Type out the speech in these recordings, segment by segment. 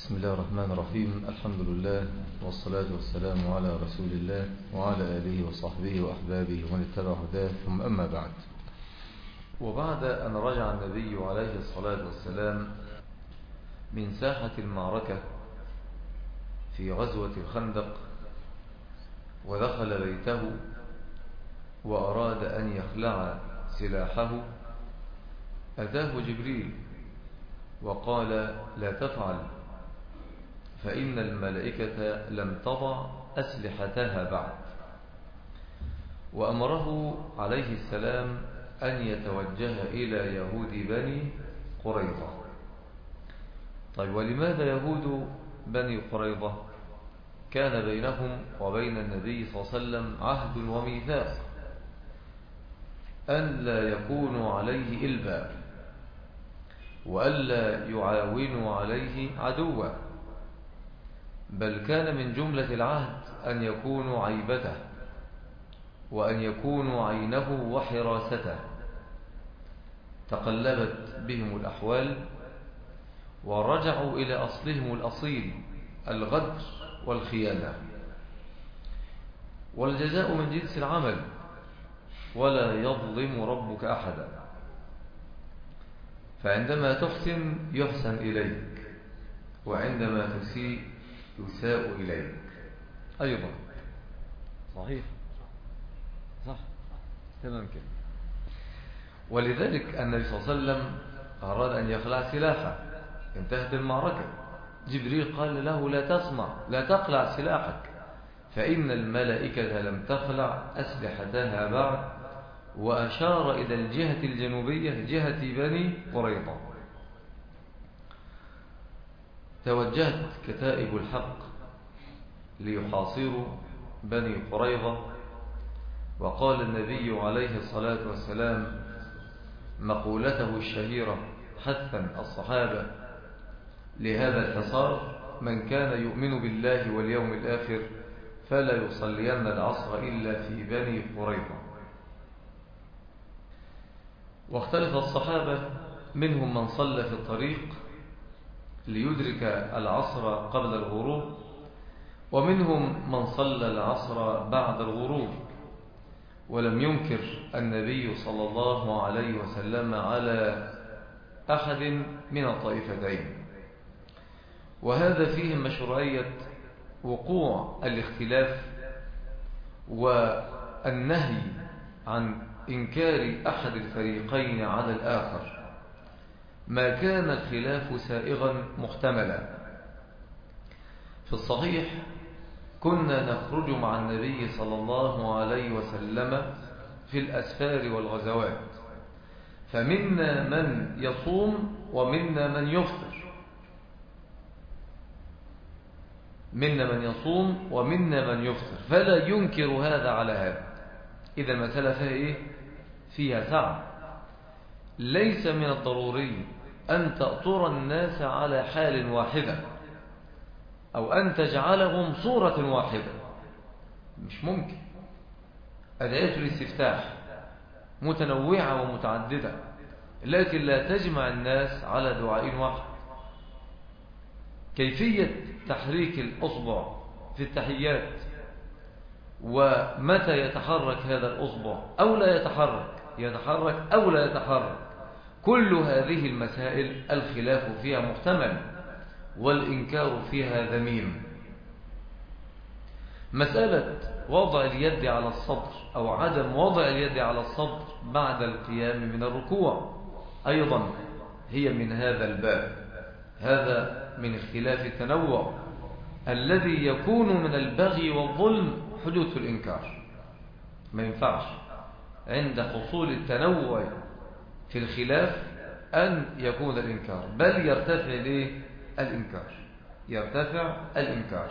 بسم الله الرحمن الرحيم. الحمد لله والصلاة والسلام على رسول الله وعلى آله وصحبه وأحبابه ومن اتبع هداه، ثم أما بعد. وبعد أن رجع النبي عليه الصلاة والسلام من ساحة المعركة في غزوة الخندق ودخل بيته وأراد أن يخلع سلاحه، أتاه جبريل وقال: لا تفعل، فإن الملائكة لم تضع أسلحتها بعد. وأمره عليه السلام أن يتوجه إلى يهود بني قريظة. طيب، ولماذا يهود بني قريظة؟ كان بينهم وبين النبي صلى الله عليه وسلم عهد وميثاق أن لا يكونوا عليه إلبا وألا يعاونوا عليه عدوا، بل كان من جملة العهد أن يكونوا عيبته وأن يكونوا عينه وحراسته. تقلبت بهم الأحوال ورجعوا إلى أصلهم الأصيل، الغدر والخيانة، والجزاء من جنس العمل، ولا يظلم ربك أحدا. فعندما تحسن يحسن إليك، وعندما تسيء يساء إليك أيضا. صحيح، صح، تمام كده. ولذلك النبي صلى الله عليه وسلم أراد أن يخلع سلاحه، انتهت المعركة، جبريل قال له: لا تصنع، لا تقلع سلاحك، فإن الملائكة لم تخلع أسلحتها بعد. وأشار إلى الجهة الجنوبية، جهة بني قريظة. توجهت كتائب الحق ليحاصروا بني قريظة، وقال النبي عليه الصلاة والسلام مقولته الشهيرة حثا الصحابة لهذا الحصار: من كان يؤمن بالله واليوم الآخر فلا يصلين العصر إلا في بني قريظة. واختلف الصحابة، منهم من صلى في الطريق ليدرك العصر قبل الغروب، ومنهم من صلى العصر بعد الغروب. ولم ينكر النبي صلى الله عليه وسلم على أحد من الطائفتين، وهذا فيه مشروعية وقوع الاختلاف والنهي عن إنكار أحد الفريقين على الآخر ما كان الخلاف سائغا محتملا. في الصحيح كنا نخرج مع النبي صلى الله عليه وسلم في الأسفار والغزوات، فمنا من يصوم ومنا من يفطر، منا من يصوم ومنا من يفطر، فلا ينكر هذا على هذا. إذا المسألة فيها إيه؟ فيها سعة. ليس من الضروري أن تأطر الناس على حال واحدة أو أن تجعلهم صورة واحدة، مش ممكن. أدعية الاستفتاح متنوعة ومتعددة، لكن لا تجمع الناس على دعاء واحد. كيفية تحريك الأصبع في التحيات، ومتى يتحرك هذا الأصبع أو لا يتحرك أو لا يتحرك، كل هذه المسائل الخلاف فيها محتمل والإنكار فيها ذميم. مسألة وضع اليد على الصدر أو عدم وضع اليد على الصدر بعد القيام من الركوع أيضا هي من هذا الباب. هذا من اختلاف التنوع الذي يكون من البغي والظلم حدوث الإنكار. ما ينفعش عند حصول التنوع في الخلاف أن يكون الإنكار، بل يرتفع الإنكار، يرتفع الإنكار.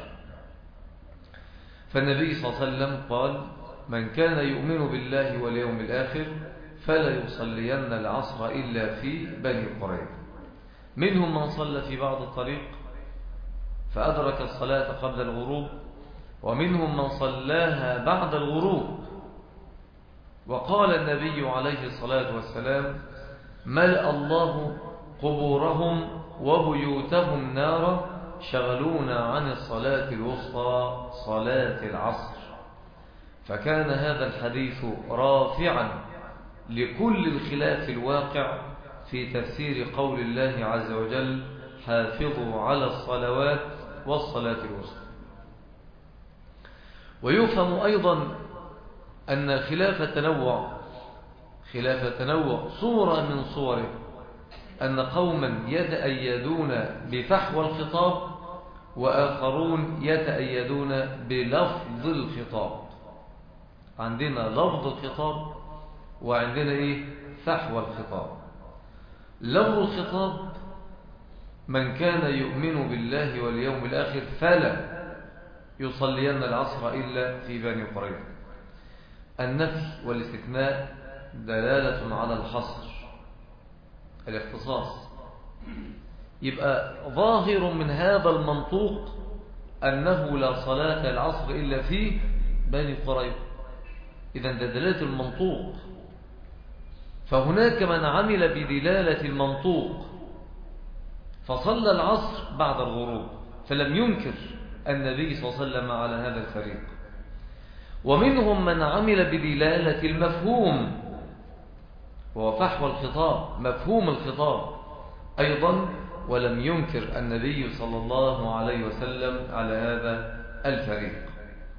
فالنبي صلى الله عليه وسلم قال: من كان يؤمن بالله واليوم الآخر فلا يصلين العصر إلا في بني قريظة. منهم من صلى في بعض الطريق فأدرك الصلاة قبل الغروب، ومنهم من صلاها بعد الغروب. وقال النبي عليه الصلاة والسلام: ملأ الله قبورهم وبيوتهم نارا شغلونا عن الصلاة الوسطى صلاة العصر. فكان هذا الحديث رافعا لكل الخلاف الواقع في تفسير قول الله عز وجل حافظوا على الصلوات والصلاة الوسطى. ويفهم أيضا أن خلاف التنوع صورة من صوره أن قوما يتأيدون بفحوى الخطاب وآخرون يتأيدون بلفظ الخطاب. عندنا لفظ الخطاب وعندنا فحوى الخطاب. لفظ الخطاب من كان يؤمن بالله واليوم الآخر فلا يصلين العصر إلا في بني قريظة. النفي والاستثناء دلالة على الحصر الاختصاص. يبقى ظاهر من هذا المنطوق أنه لا صلاة العصر إلا في بني قريظة. إذن ده دلالة المنطوق. فهناك من عمل بدلالة المنطوق فصلى العصر بعد الغروب فلم ينكر النبي صلى الله عليه وسلم على هذا الفريق. ومنهم من عمل بدلالة المفهوم وهو فحوى الخطاب، مفهوم الخطاب أيضا، ولم ينكر النبي صلى الله عليه وسلم على هذا الفريق.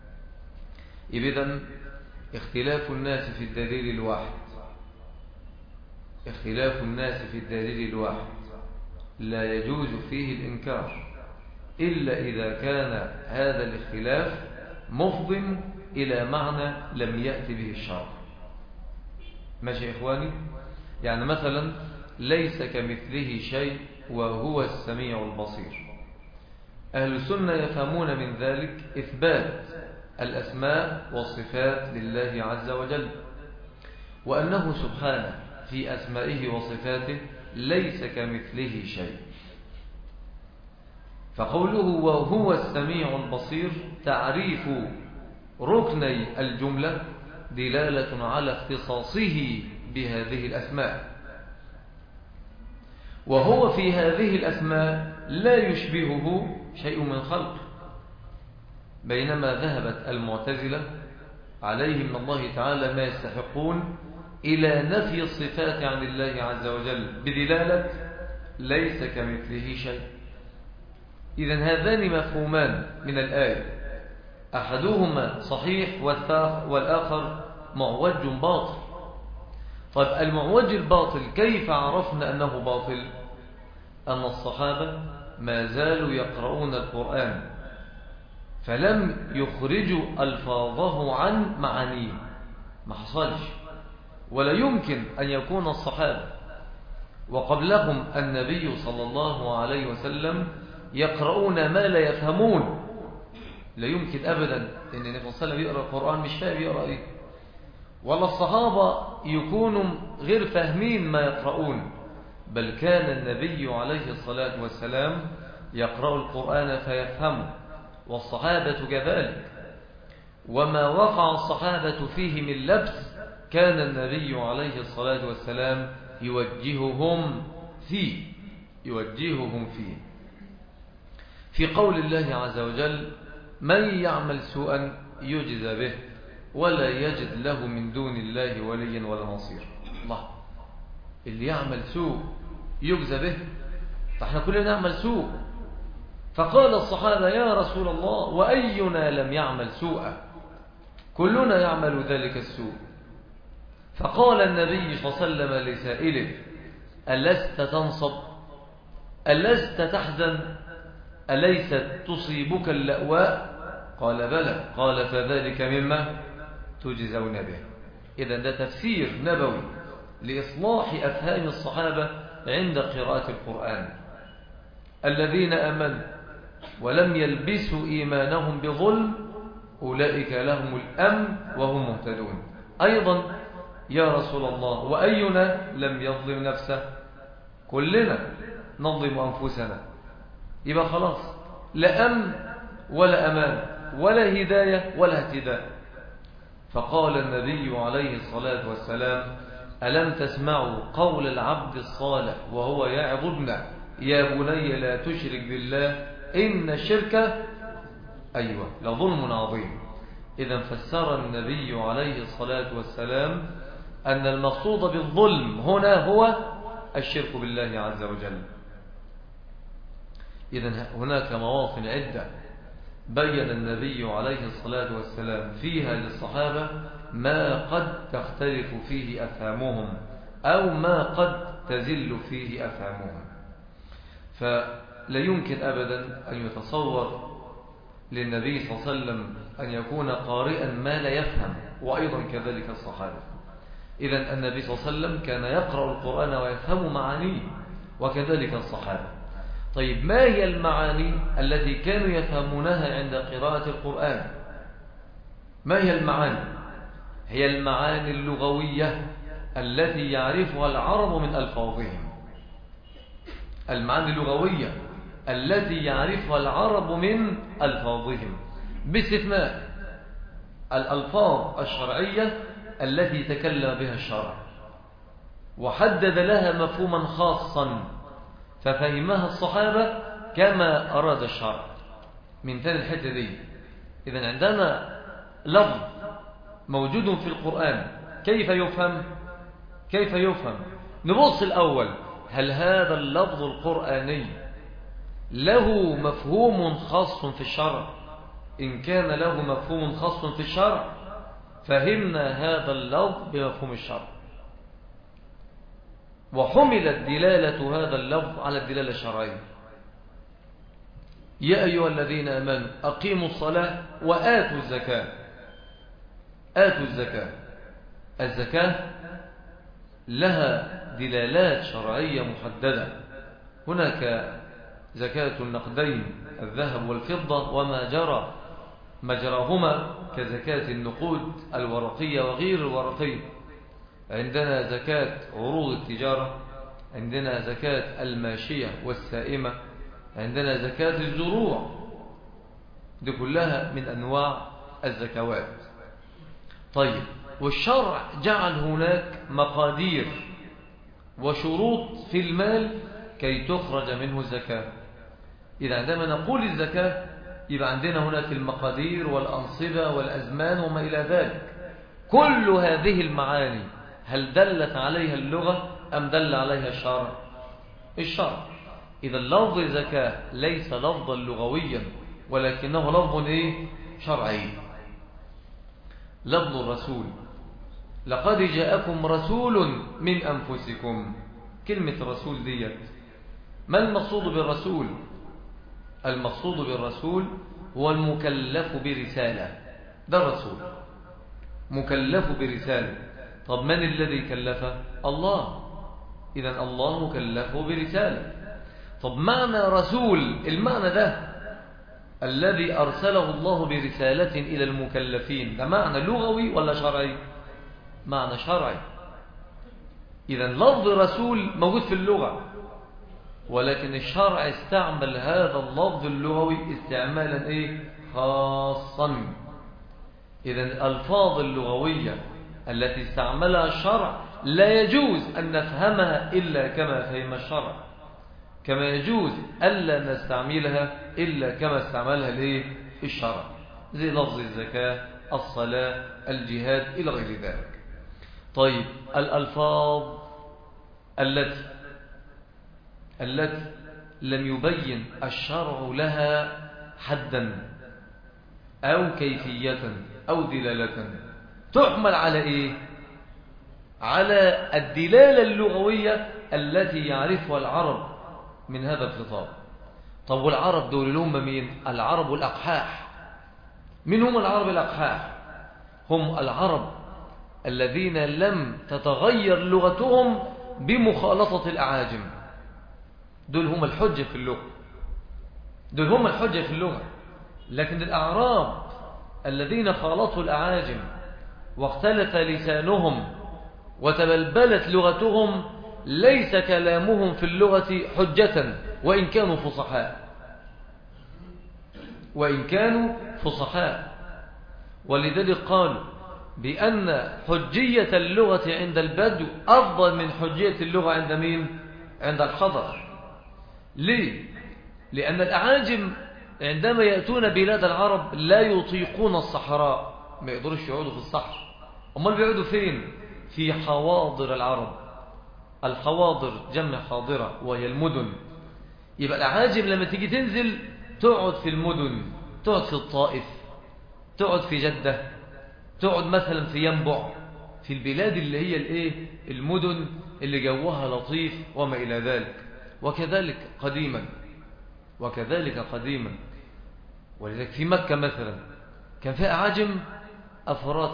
إذن اختلاف الناس في الدليل الواحد لا يجوز فيه الإنكار إلا إذا كان هذا الاختلاف مفضٍ إلى معنى لم يأتي به الشرع. ماشي يا إخواني؟ يعني مثلا ليس كمثله شيء وهو السميع البصير. أهل السنة يفهمون من ذلك إثبات الأسماء والصفات لله عز وجل، وأنه سبحانه في أسمائه وصفاته ليس كمثله شيء. فقوله وهو السميع البصير تعريف ركني الجملة دلالة على اختصاصه بهذه الأسماء، وهو في هذه الأسماء لا يشبهه شيء من خلقه. بينما ذهبت المعتزلة عليهم من الله تعالى ما يستحقون إلى نفي الصفات عن الله عز وجل بدلالة ليس كمثله شيء. إذن هذان مفهومان من الآية، أحدهما صحيح والآخر معوج باطل. طيب المعوج الباطل كيف عرفنا أنه باطل؟ أن الصحابة ما زالوا يقرؤون القرآن فلم يخرجوا ألفاظه عن معانيه، ما حصلش. ولا يمكن أن يكون الصحابة وقبلهم النبي صلى الله عليه وسلم يقرؤون ما لا يفهمون. لا يمكن أبدا أن النبي صلى الله عليه وسلم يقرأ القرآن مش فاهم يقرأ إيه، ولا الصحابة يكونوا غير فاهمين ما يقرؤون، بل كان النبي عليه الصلاة والسلام يقرأ القرآن فيفهمه، والصحابة كذلك. وما وقع الصحابة فيه من لبس كان النبي عليه الصلاة والسلام يوجههم فيه. في قول الله عز وجل من يعمل سوءا يجزى به ولا يجد له من دون الله وليا ولا نصير. الله، اللي يعمل سوء يجزى به، فاحنا كلنا نعمل سوء. فقال الصحابة يا رسول الله وأينا لم يعمل سوءا؟ كلنا يعمل ذلك السوء. فقال النبي صلى الله عليه وسلم لسائله ألست تنصب؟ ألست تحزن؟ أليست تصيبك اللأواء؟ قال بلى. قال فذلك مما تجزون به. إذن ده تفسير نبوي لإصلاح أفهام الصحابة عند قراءة القرآن. الذين آمنوا ولم يلبسوا إيمانهم بظلم أولئك لهم الأمن وهم مهتدون. أيضا يا رسول الله وأينا لم يظلم نفسه؟ كلنا نظلم أنفسنا. يبقى خلاص لا أمن ولا أمان ولا هداية ولا اهتداء. فقال النبي عليه الصلاة والسلام ألم تسمعوا قول العبد الصالح وهو يعظ ابنه يا بني لا تشرك بالله إن الشرك أيوة لظلم عظيم. إذا فسر النبي عليه الصلاة والسلام أن المقصود بالظلم هنا هو الشرك بالله عز وجل. إذا هناك مواطن عدة بين النبي عليه الصلاة والسلام فيها للصحابة ما قد تختلف فيه أفهامهم أو ما قد تزل فيه أفهامهم. فلا يمكن أبدا أن يتصور للنبي صلى الله عليه وسلم أن يكون قارئا ما لا يفهم، وأيضا كذلك الصحابة. إذن النبي صلى الله عليه وسلم كان يقرأ القرآن ويفهم معانيه، وكذلك الصحابة. طيب ما هي المعاني التي كانوا يفهمونها عند قراءة القرآن؟ ما هي المعاني؟ هي المعاني اللغوية التي يعرفها العرب من ألفاظهم. المعاني اللغوية التي يعرفها العرب من ألفاظهم، باستثناء الألفاظ الشرعية التي تكلم بها الشرع وحدد لها مفهوما خاصا ففهمها الصحابة كما أراد الشرع. من تاني الحتة دي، إذن عندنا لفظ موجود في القرآن كيف يفهم؟ كيف يفهم؟ نبص الأول، هل هذا اللفظ القرآني له مفهوم خاص في الشرع؟ إن كان له مفهوم خاص في الشرع فهمنا هذا اللفظ بمفهوم الشرع، وحملت دلالة هذا اللفظ على الدلالة الشرعية. يا أيها الذين آمنوا أقيموا الصلاة وآتوا الزكاة. آتوا الزكاة، الزكاة لها دلالات شرعية محددة. هناك زكاة النقدين الذهب والفضة وما جرى مجراهما كزكاة النقود الورقية وغير الورقية. عندنا زكاة عروض التجارة، عندنا زكاة الماشية والسائمة، عندنا زكاة الزروع. دي كلها من أنواع الزكوات. طيب، والشرع جعل هناك مقادير وشروط في المال كي تخرج منه الزكاة. إذا عندما نقول الزكاة يبقى عندنا هناك المقادير والأنصبة والأزمان وما إلى ذلك. كل هذه المعاني هل دلت عليها اللغة أم دل عليها الشرع؟ الشرع. إذا لفظ زكاة ليس لفظا لغويا ولكنه لفظ شرعي. لفظ الرسول، لقد جاءكم رسول من أنفسكم. كلمة رسول ديت، ما المقصود بالرسول؟ المقصود بالرسول هو المكلف برسالة. ده الرسول مكلف برسالة. طب من الذي كلفه؟ الله. إذن الله مكلفه برسالة. طب معنى رسول، المعنى ده الذي أرسله الله برسالة إلى المكلفين، ده معنى لغوي ولا شرعي؟ معنى شرعي. إذن لفظ رسول موجود في اللغة، ولكن الشرع استعمل هذا اللفظ اللغوي استعمالا خاصا. إذن الألفاظ اللغوية التي استعملها الشرع لا يجوز أن نفهمها إلا كما فهم الشرع، كما يجوز ألا نستعملها إلا كما استعملها الشرع، زي لفظ الزكاة، الصلاة، الجهاد إلى غير ذلك. طيب، الألفاظ التي لم يبين الشرع لها حدا أو كيفية أو دلالة تحمل على على الدلالة اللغوية التي يعرفها العرب من هذا الخطاب. طب والعرب دول هم مين؟ العرب الأقحاح. من هم العرب الأقحاح؟ هم العرب الذين لم تتغير لغتهم بمخالطة الأعاجم. دول هم الحجة في اللغة، دول هم الحجة في اللغة. لكن الأعراب الذين خالطوا الأعاجم واختلف لسانهم وتبلبلت لغتهم ليس كلامهم في اللغة حجة وإن كانوا فصحاء، وإن كانوا فصحاء. ولذلك قالوا بأن حجية اللغة عند البدو أفضل من حجية اللغة عند مين؟ عند الحضر. ليه؟ لأن الأعاجم عندما يأتون بلاد العرب لا يطيقون الصحراء، ما يقدرش يقعدوا في الصحراء، أمال بيقعدوا فين؟ في حواضر العرب. الحواضر جمع حاضرة وهي المدن. يبقى الأعاجم لما تيجي تنزل تقعد في المدن، تقعد في الطائف، تقعد في جدة، تقعد مثلا في ينبع، في البلاد اللي هي الايه المدن اللي جوها لطيف وما إلى ذلك. وكذلك قديما ولذلك في مكة مثلا كان فيها أعاجم أفراد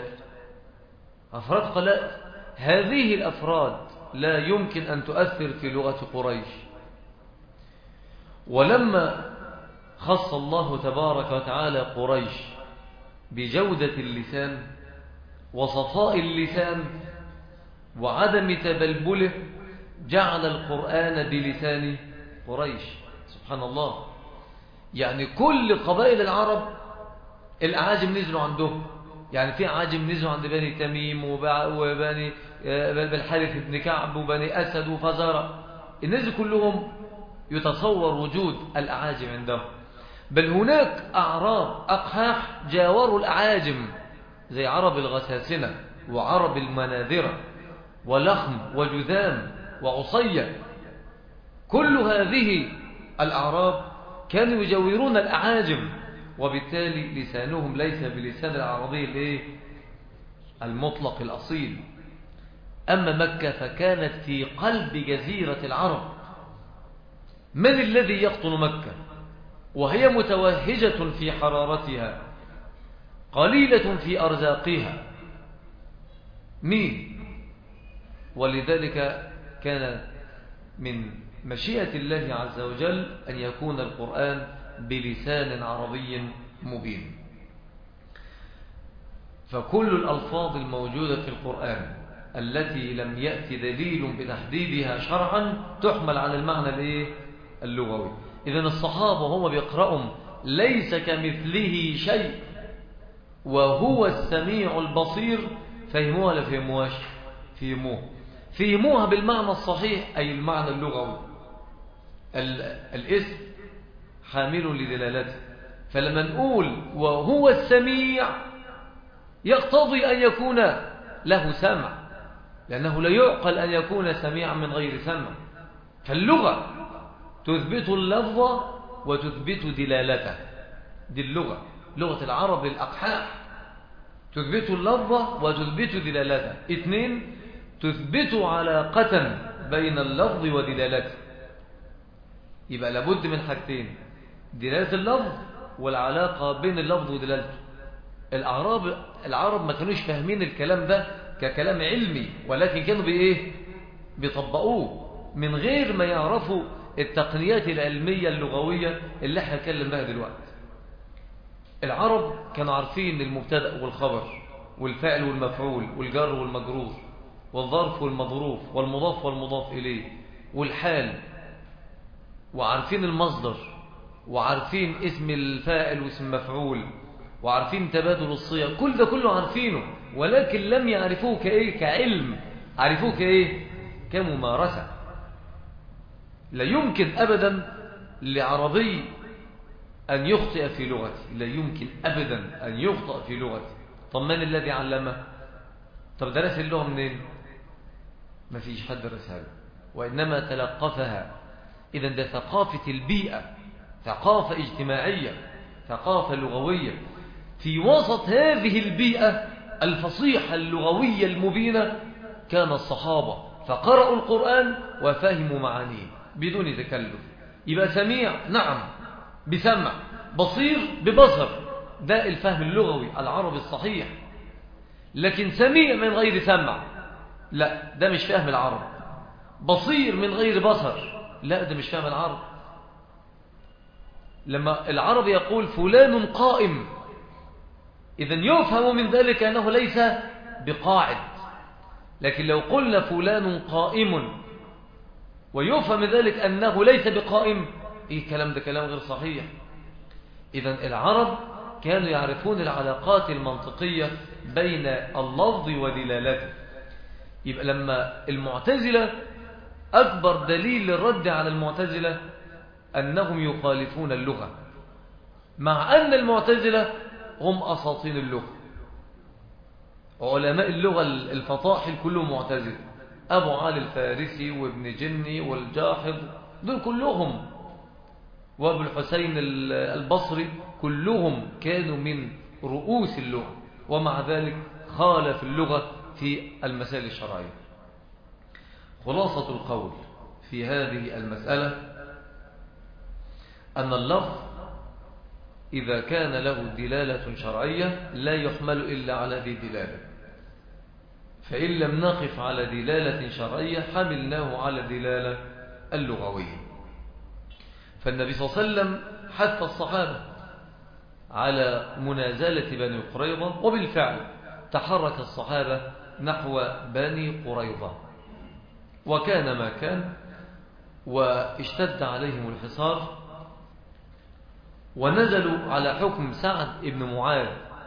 قلائل. هذه الأفراد لا يمكن أن تؤثر في لغة قريش. ولما خص الله تبارك وتعالى قريش بجودة اللسان وصفاء اللسان وعدم تبلبله جعل القرآن بلسان قريش. سبحان الله. يعني كل قبائل العرب الأعاجم نزلوا عندهم. يعني في أعاجم نزلوا عند بني تميم وبني الحارث بن كعب وبني أسد وفزارة. الناس كلهم يتصور وجود الأعاجم عندهم. بل هناك أعراب أقحاح جاوروا الأعاجم زي عرب الغساسنة وعرب المناذرة ولخم وجذام وعصية. كل هذه الأعراب كانوا يجاورون الأعاجم، وبالتالي لسانهم ليس بلسان العربي المطلق الأصيل. أما مكة فكانت في قلب جزيرة العرب. من الذي يقطن مكة وهي متوهجة في حرارتها قليلة في أرزاقها؟ مين؟ ولذلك كان من مشيئة الله عز وجل أن يكون القرآن بلسان عربي مبين. فكل الألفاظ الموجودة في القرآن التي لم يأتي دليل بتحديدها شرعا تحمل على المعنى اللغوي. إذن الصحابة هم بيقرأوا ليس كمثله شيء وهو السميع البصير، فهموها ولا فهموهاش؟ فهموها بالمعنى الصحيح، أي المعنى اللغوي. الاسم حامل لدلالته. فلما نقول وهو السميع يقتضي أن يكون له سمع، لأنه لا يعقل أن يكون سميعا من غير سمع. فاللغة تثبت اللفظ وتثبت دلالته. دي اللغة، لغة العرب الأقحاح، تثبت اللفظ وتثبت دلالته. 2 تثبت علاقة بين اللفظ ودلالته. يبقى لابد من حاجتين: دلالة اللفظ والعلاقة بين اللفظ ودلالته. العرب ما كانوش فاهمين الكلام ده ككلام علمي، ولكن كانوا بيطبقوه من غير ما يعرفوا التقنيات العلمية اللغوية اللي احنا نتكلم بها دلوقتي. العرب كانوا عارفين المبتدأ والخبر والفعل والمفعول والجر والمجرور والظرف والمظروف والمضاف والمضاف إليه والحال، وعارفين المصدر، وعارفين اسم الفاعل واسم المفعول، وعارفين تبادل الصيغ. كل ده كله عارفينه، ولكن لم يعرفوه كعلم، عرفوه كممارسة. لا يمكن أبدا لعربي أن يخطئ في لغته، لا يمكن أبدا أن يخطئ في لغته. طب من الذي علمه؟ طب درس اللغة منين؟ ما فيش حد درسها له، وإنما تلقفها. إذن ده ثقافة البيئة، ثقافة اجتماعية، ثقافة لغوية. في وسط هذه البيئة الفصيحة اللغوية المبينة كان الصحابة، فقرأوا القرآن وفهموا معانيه بدون تكلف. يبقى سميع نعم بسمع، بصير ببصر، ده الفهم اللغوي العربي الصحيح. لكن سميع من غير سمع، لا، ده مش فهم العرب. بصير من غير بصر، لا، ده مش فهم العرب. لما العرب يقول فلان قائم، إذن يفهم من ذلك أنه ليس بقاعد. لكن لو قلنا فلان قائم ويفهم من ذلك أنه ليس بقائم، إيه الكلام ده؟ كلام غير صحيح. إذن العرب كانوا يعرفون العلاقات المنطقية بين اللفظ ودلالته. يبقى لما المعتزلة، أكبر دليل للرد على المعتزلة أنهم يخالفون اللغة، مع أن المعتزلة هم أساطين اللغة، علماء اللغة الفطاحل كلهم معتزلة، أبو علي الفارسي وابن جني والجاحظ دول كلهم، وابو الحسين البصري كلهم كانوا من رؤوس اللغة، ومع ذلك خالف اللغة في المسائل الشرعية. خلاصة القول في هذه المسألة أن اللفظ إذا كان له دلالة شرعية لا يحمل إلا على ذي دلالة، فإن لم نقف على دلالة شرعية حملناه على دلالة اللغوية. فالنبي صلى الله عليه وسلم حث الصحابة على منازلة بني قريظة، وبالفعل تحرك الصحابة نحو بني قريظة، وكان ما كان، واشتد عليهم الحصار، ونزلوا على حكم سعد بن معاذ.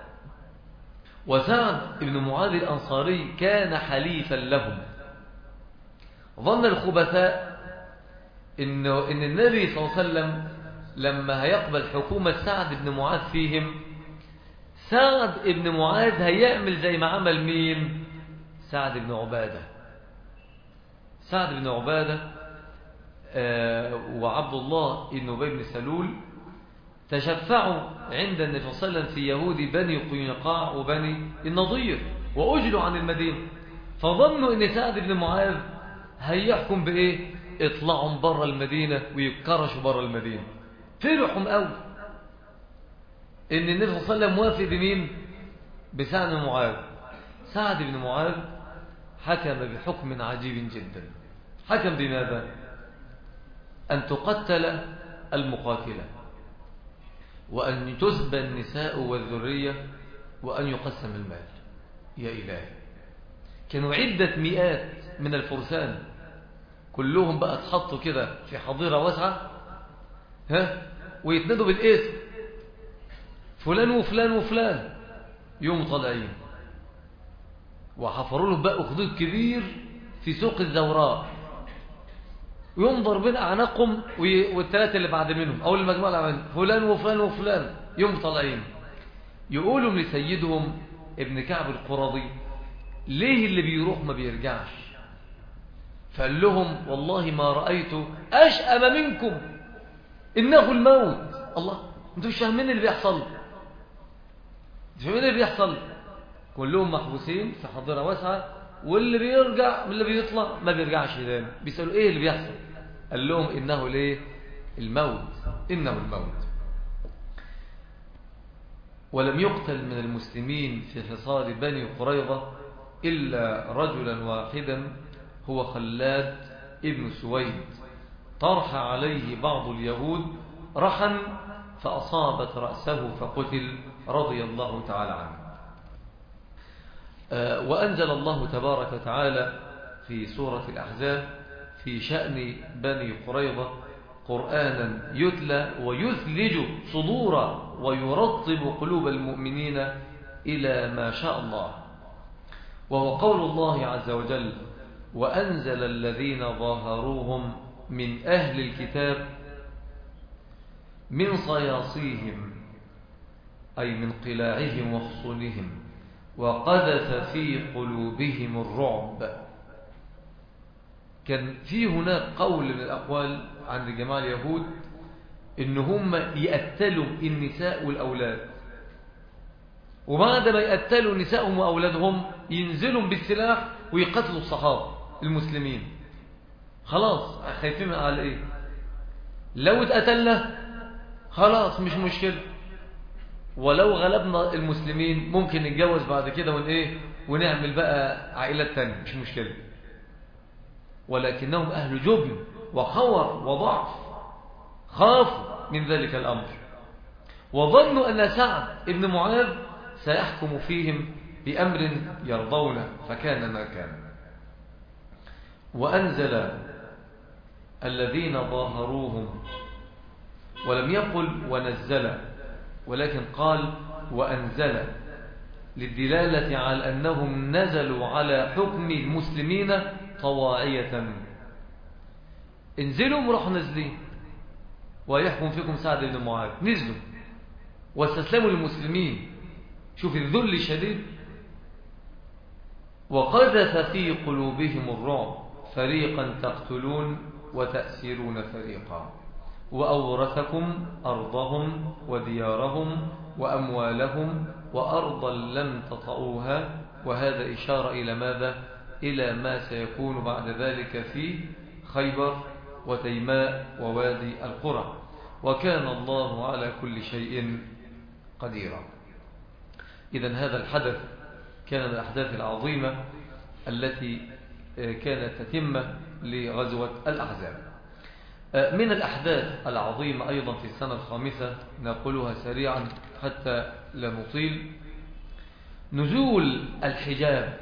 وسعد بن معاذ الأنصاري كان حليفا لهم. ظن الخبثاء إن النبي صلى الله عليه وسلم لما هيقبل حكومة سعد بن معاذ فيهم، سعد بن معاذ هيعمل زي ما عمل مين؟ سعد بن عبادة. سعد بن عبادة وعبد الله بن أبي بن سلول تشفعوا عند النبي صلى الله عليه وسلم في يهود بني قينقاع وبني النضير، وأجلوا عن المدينة، فظنوا ان سعد بن معاذ هيحكم بإيه؟ اطلعوا بره المدينة ويكرشوا بره المدينة. فرحوا قوي ان النبي صلى الله عليه وسلم موافق بمين؟ بسعد بن معاذ. سعد بن معاذ حكم بحكم عجيب جدا. حكم بماذا؟ أن تقتل المقاتلة، وأن تسبى النساء والذرية، وأن يقسم المال. يا إلهي، كانوا عدة مئات من الفرسان كلهم بقى اتحطوا كده في حظيرة واسعة، ويتندوا بالاسم، فلان وفلان وفلان، يوم طالعين وحفروا له بقى أخدود كبير في سوق الزوراء، ويوم ضربين أعناقهم والثلاثة اللي بعد منهم أو المجموعة اللي بعد منهم فلان وفلان وفلان، يوم طالعين يقولوا لسيدهم ابن كعب القرظي: ليه اللي بيروح ما بيرجعش؟ فقال لهم: والله ما رأيت أشأم منكم، إنه الموت. الله، انتوا مش فاهمين اللي بيحصل، مش فاهمين اللي بيحصل. كلهم محبوسين في حظيرة واسعة، واللي بيرجع واللي بيطلع ما بيرجعش تاني. بيسألوا ايه اللي بيحصل؟ قال لهم: انه ليه؟ الموت، انه الموت. ولم يقتل من المسلمين في حصار بني قريظة إلا رجلا واحدا، هو خلاد ابن سويد. طرح عليه بعض اليهود رحا فأصابت رأسه فقتل رضي الله تعالى عنه. وأنزل الله تبارك وتعالى في سورة الأحزاب في شأن بني قريظة قرآنا يتلى ويثلج صدورا ويرطب قلوب المؤمنين إلى ما شاء الله. وهو قول الله عز وجل: وأنزل الذين ظاهروهم من أهل الكتاب من صياصيهم، أي من قلاعهم وحصونهم، وقذف في قلوبهم الرعب. كان في هناك قول من الأقوال عند جماعة اليهود إن هم يقتلوا النساء والأولاد، وبعد ما يقتلوا نسائهم وأولادهم ينزلوا بالسلاح ويقتلوا الصحابة المسلمين. خلاص، خايفين على إيه؟ لو اتقتلنا خلاص مش مشكلة، ولو غلبنا المسلمين ممكن نتجوز بعد كده ونعمل بقى عائلات تانية، مش مشكلة. ولكنهم أهل جبن وخور وضعف، خافوا من ذلك الأمر، وظنوا أن سعد بن معاذ سيحكم فيهم بأمر يرضونه، فكان ما كان. وأنزل الذين ظاهروهم، ولم يقل ونزل، ولكن قال وأنزل، للدلالة على أنهم نزلوا على حكم المسلمين طواعية. انزلوا وراحوا نازلين، ويحكم فيكم سعد بن معاذ، نزلوا واستسلموا للمسلمين. شوف الذل الشديد. وقذف في قلوبهم الرعب، فريقا تقتلون وتأسرون فريقا، وأورثكم أرضهم وديارهم وأموالهم وأرضا لم تطئوها. وهذا إشارة إلى ماذا؟ إلى ما سيكون بعد ذلك في خيبر وتيماء ووادي القرى. وكان الله على كل شيء قديرا. إذن هذا الحدث كان من الأحداث العظيمة التي كانت تتمة لغزوة الأحزاب. من الأحداث العظيمة أيضا في السنة الخامسة، نقولها سريعا حتى لا نطيل، نزول الحجاب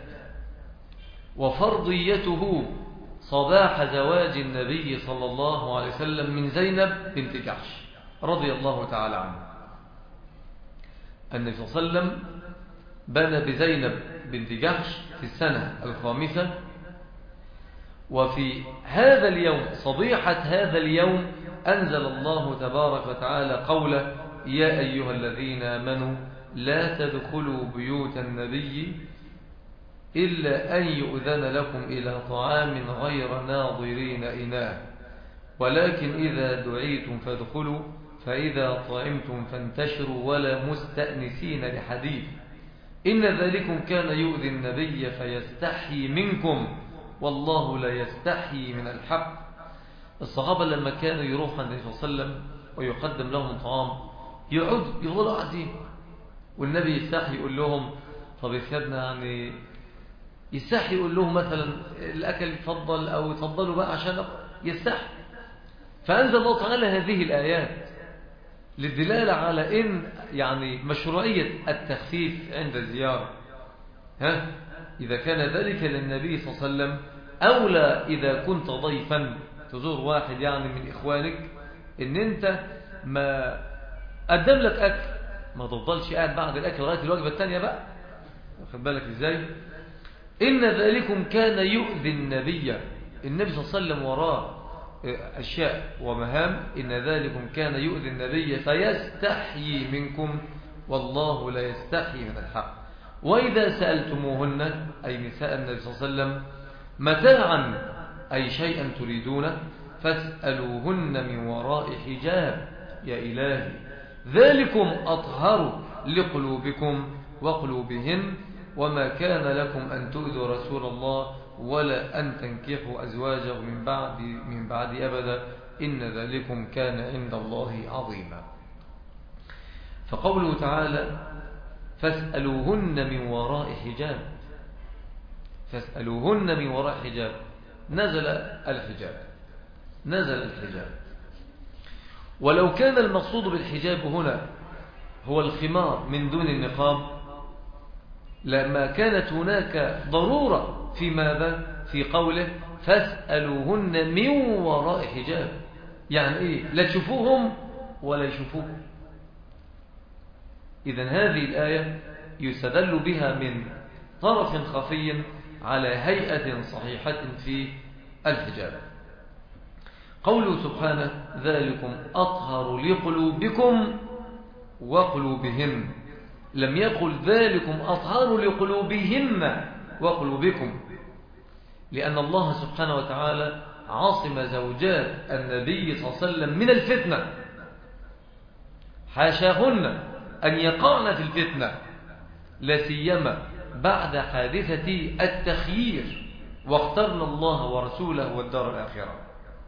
وفرضيته صباح زواج النبي صلى الله عليه وسلم من زينب بنت جحش رضي الله تعالى عنها. النبي صلى الله عليه وسلم بنى بزينب بنت جحش في السنة الخامسة، وفي هذا اليوم صبيحة هذا اليوم أنزل الله تبارك وتعالى قوله: يا أيها الذين آمنوا لا تدخلوا بيوت النبي إلا أن يؤذن لكم إلى طعام غير ناظرين إناه ولكن إذا دعيتم فادخلوا فإذا طعمتم فانتشروا ولا مستأنسين لحديث إن ذلكم كان يؤذي النبي فيستحيي منكم والله لا يستحيي من الحق. الصحابة لما كانوا يروحوا عند النبي صلى الله عليه وسلم ويقدم لهم طعام يفضلوا قاعدين، والنبي يستحي يقول لهم: طب يسيبنا، يعني يستحي يقول لهم مثلا الأكل يتفضل أو يتفضلوا بقى عشان يستحي. فأنزل الله تعالى هذه الآيات للدلالة على إن يعني مشروعية التخفيف عند الزيارة. إذا كان ذلك للنبي صلى الله عليه وسلم، أولى إذا كنت ضيفا تزور واحد يعني من إخوانك إن أنت ما قدم لك أكل ما تفضلش قاعد بعد الأكل لغاية الوجبة الثانية بقى، واخد بالك إزاي؟ إن ذلكم كان يؤذي النبي صلى الله عليه وسلم وراه أشياء ومهام. إن ذلكم كان يؤذي النبي فيستحيي منكم والله لا يستحيي من الحق. وإذا سألتموهن أي نساء النبي صلى الله عليه وسلم متاعا أي شيئا تريدونه فاسألوهن من وراء حجاب. يا إلهي ذلكم أطهر لقلوبكم وقلوبهن وما كان لكم أن تؤذوا رسول الله ولا أن تنكحوا أزواجه من بعد أبدا إن ذلكم كان عند الله عظيما. فقوله تعالى: فاسألوهن من وراء حجاب، فاسألوهن من وراء حجاب، نزل الحجاب. ولو كان المقصود بالحجاب هنا هو الخمار من دون النقاب لما كانت هناك ضرورة في ماذا؟ في قوله فاسألوهن من وراء حجاب. يعني إيه؟ لا تشوفوهم ولا يشوفوكم. إذن هذه الآية يستدل بها من طرف خفي على هيئة صحيحة في الحجاب. قوله سبحانه: ذلكم أطهر لقلوبكم وقلوبهن، لم يقل ذلكم أطهر لقلوبهن وقلوبكم، لأن الله سبحانه وتعالى عاصم زوجات النبي صلى الله عليه وسلم من الفتنة، حاشاهن أن يقعن في الفتنة، لا سيما بعد حادثة التخيير واخترنا الله ورسوله والدار الآخرة.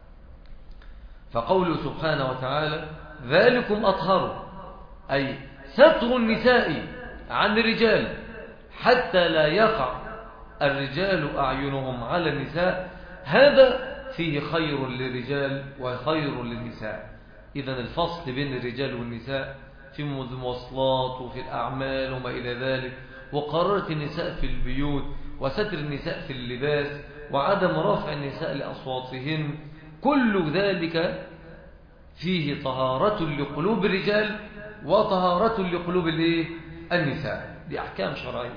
فقوله سبحانه وتعالى: ذلكم أطهر، أي ستر النساء عن الرجال حتى لا يقع الرجال أعينهم على النساء، هذا فيه خير للرجال وخير للنساء. إذن الفصل بين الرجال والنساء في المواصلات وفي الأعمال وما إلى ذلك، وقرارة النساء في البيوت وستر النساء في اللباس وعدم رفع النساء لأصواتهن، كل ذلك فيه طهارة لقلوب الرجال وطهارة لقلوب النساء. دي أحكام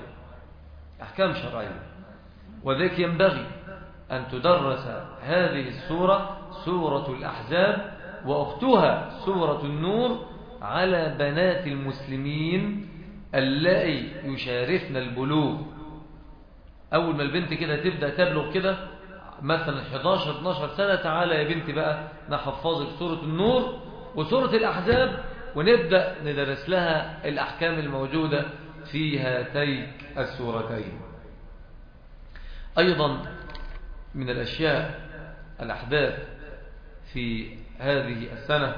شرعية، وذلك ينبغي أن تدرس هذه السورة، سورة الأحزاب، وأختها سورة النور على بنات المسلمين اللائي يشارفن البلوغ. أول ما البنت كده تبدأ تبلغ كده مثلا 11-12 سنة، تعالى يا بنتي بقى نحفظك سورة النور وسورة الأحزاب، ونبدأ ندرس لها الأحكام الموجودة في هاتين السورتين. أيضا من الأشياء الأحداث في هذه السنة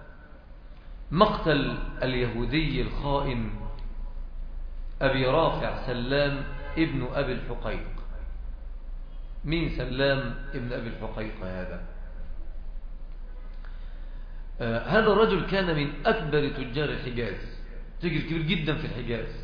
مقتل اليهودي الخائن أبي رافع سلام ابن أبي الحقيق. مين سلام ابن أبي الحقيق هذا؟ هذا الرجل كان من أكبر تجار الحجاز، تاجر كبير جدا في الحجاز.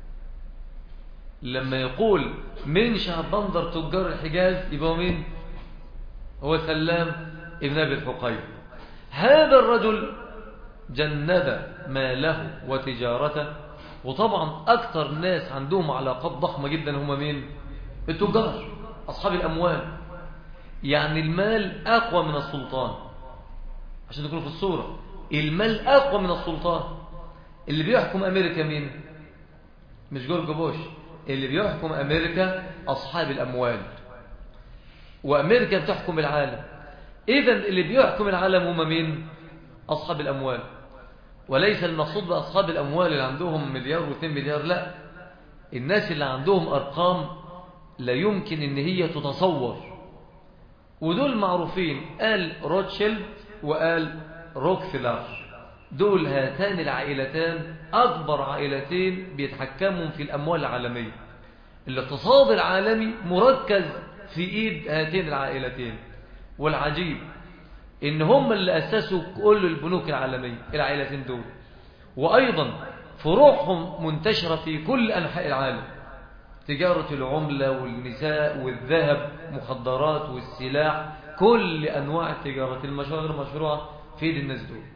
لما يقول من شهبندر تجار الحجاز يبقى مين؟ هو سلام ابن أبي الحقيق. هذا الرجل جند ماله وتجارته، وطبعا أكثر ناس عندهم علاقات ضخمة جدا هم مين؟ التجار، أصحاب الأموال. يعني المال أقوى من السلطان، عشان تكونوا في الصورة. المال أقوى من السلطان. اللي بيحكم أمريكا مين؟ مش جورج بوش. اللي بيحكم أمريكا أصحاب الأموال، وأمريكا بتحكم العالم. إذن اللي بيحكم العالم هم مين؟ أصحاب الأموال. وليس المقصود بأصحاب الأموال اللي عندهم مليار و2 مليار، لا، الناس اللي عندهم أرقام لا يمكن إن هي تتصور. ودول معروفين، قال روتشيلد وقال روكفيلر. دول هاتان العائلتان أكبر عائلتين بيتحكموا في الأموال العالمية. الاقتصاد العالمي مركز في إيد هاتين العائلتين. والعجيب إن هم اللي أسسوا كل البنوك العالمية، العائلتين دول. وأيضا فروعهم منتشرة في كل أنحاء العالم. تجارة العملة والنساء والذهب، مخدرات والسلاح، كل أنواع التجارة المشروع المشروعة في يد الناس دول.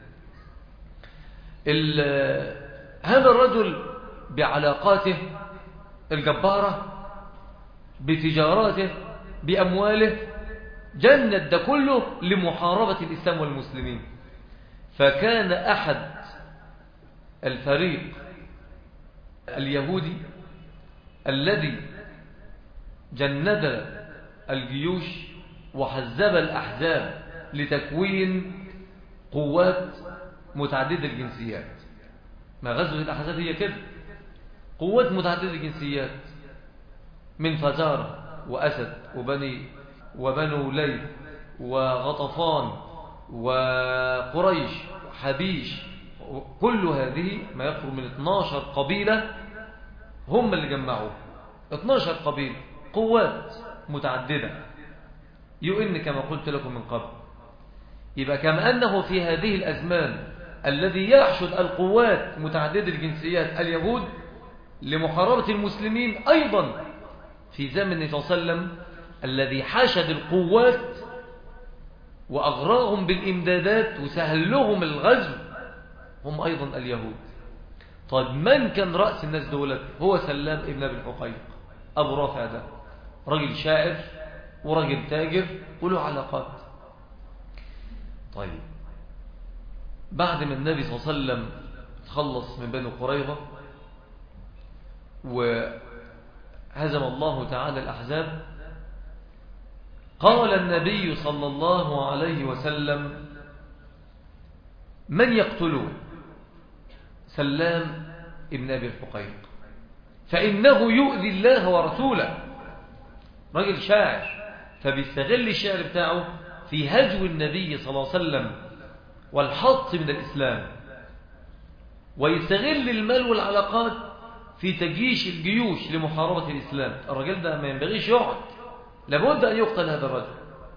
هذا الرجل بعلاقاته الجبارة، بتجاراته، بأمواله، جند ده كله لمحاربة الإسلام والمسلمين. فكان أحد الفريق اليهودي الذي جند الجيوش وحزب الأحزاب لتكوين قوات متعددة الجنسيات. ما غزوة الأحزاب هي كده، قوات متعددة الجنسيات، من فزارة وأسد وبنو ليث وغطفان وقريش وحبيش، كل هذه ما يقرب من 12 قبيلة هم اللي جمعوه. 12 قبيلة، قوات متعددة يؤن كما قلت لكم من قبل. يبقى كما أنه في هذه الأزمان الذي يحشد القوات متعددة الجنسيات اليهود لمحاربة المسلمين، أيضا في زمن النبي صلى الله عليه وسلم الذي حشد القوات وأغراهم بالإمدادات وسهل لهم الغزو هم أيضا اليهود. طيب من كان رأس الناس دولت؟ هو سلام ابن أبي الحقيق أبو رافع. ده رجل شاعر ورجل تاجر وله علاقات. طيب بعد ما النبي صلى الله عليه وسلم تخلص من بني قريظة وهزم الله تعالى الأحزاب، قال النبي صلى الله عليه وسلم: من يقتله؟ سلام ابن أبي الحقيق، فإنه يؤذي الله ورسوله. رجل شاعر، فبيستغل الشعر بتاعه في هجو النبي صلى الله عليه وسلم والحط من الإسلام، ويستغل المال والعلاقات في تجيش الجيوش لمحاربة الإسلام. الرجل ده ما ينبغيش يقعد، لابد أن يقتل هذا الرجل.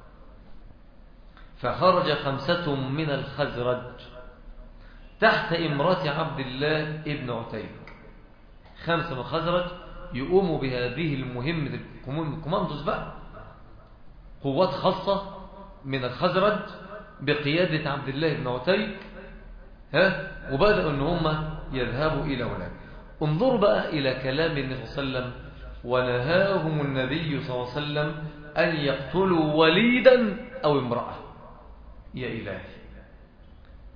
فخرج 5 من الخزرج تحت إمرة عبد الله ابن عتيك. 5 من الخزرج يقوموا بهذه المهمة، الكوماندوز بقى، قوات خاصة من الخزرج بقيادة عبد الله بن عتيك. وبدأوا أن هم يذهبوا إلى هناك. انظروا بقى إلى كلام النبي صلى الله عليه وسلم: ونهاهم النبي صلى الله عليه وسلم أن يقتلوا وليدا أو امرأة. يا إلهي،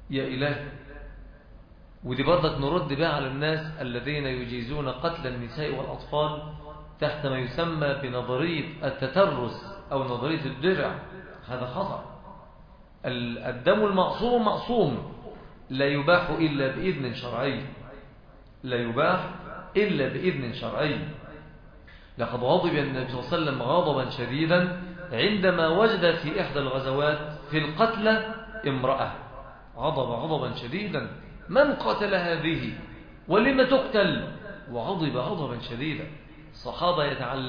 يا إله. ودي برضك نرد بها على الناس الذين يجيزون قتل النساء والأطفال تحت ما يسمى بنظرية التترس أو نظرية الدرع. هذا خطأ. الدم المعصوم معصوم، لا يباح إلا بإذن شرعي، لا يباح إلا بإذن شرعي. لقد غضب النبي صلى الله عليه وسلم غضبا شديدا عندما وجد في إحدى الغزوات في القتلى امرأة، غضب غضبا شديدا: من قتل هذه ولم تقتل؟ وغضب غضبا شديدا. الصحابة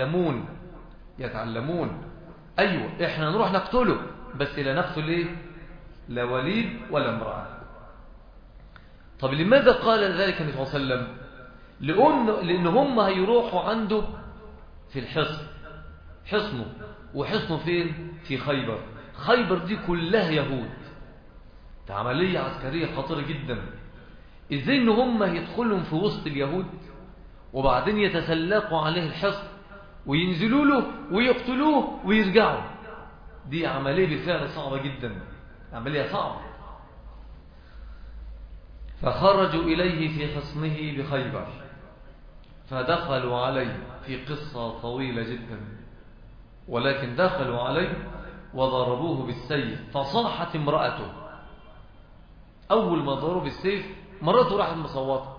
يتعلمون أيوة إحنا نروح نقتله، بس لا نقتل إيه؟ لا وليد ولا امرأة. طب لماذا قال ذلك النبي صلى الله عليه وسلم؟ لأن هم هيروحوا عنده في حصنه، وحصنه فين؟ في خيبر. خيبر دي كلها يهود. ده عملية عسكرية خطيرة جدا. ازاي ان هم يدخلهم في وسط اليهود وبعدين يتسلقوا عليه الحصن وينزلوا له ويقتلوه ويرجعوا؟ دي عملية بالفعل صعبة جدا، عملية صعبة. فخرجوا إليه في حصنه بخيبر، فدخلوا عليه في قصة طويلة جدا، ولكن دخلوا عليه وضربوه بالسيف فصاحت امرأته. أول ما ضربوا بالسيف مرته راحت مصوتة،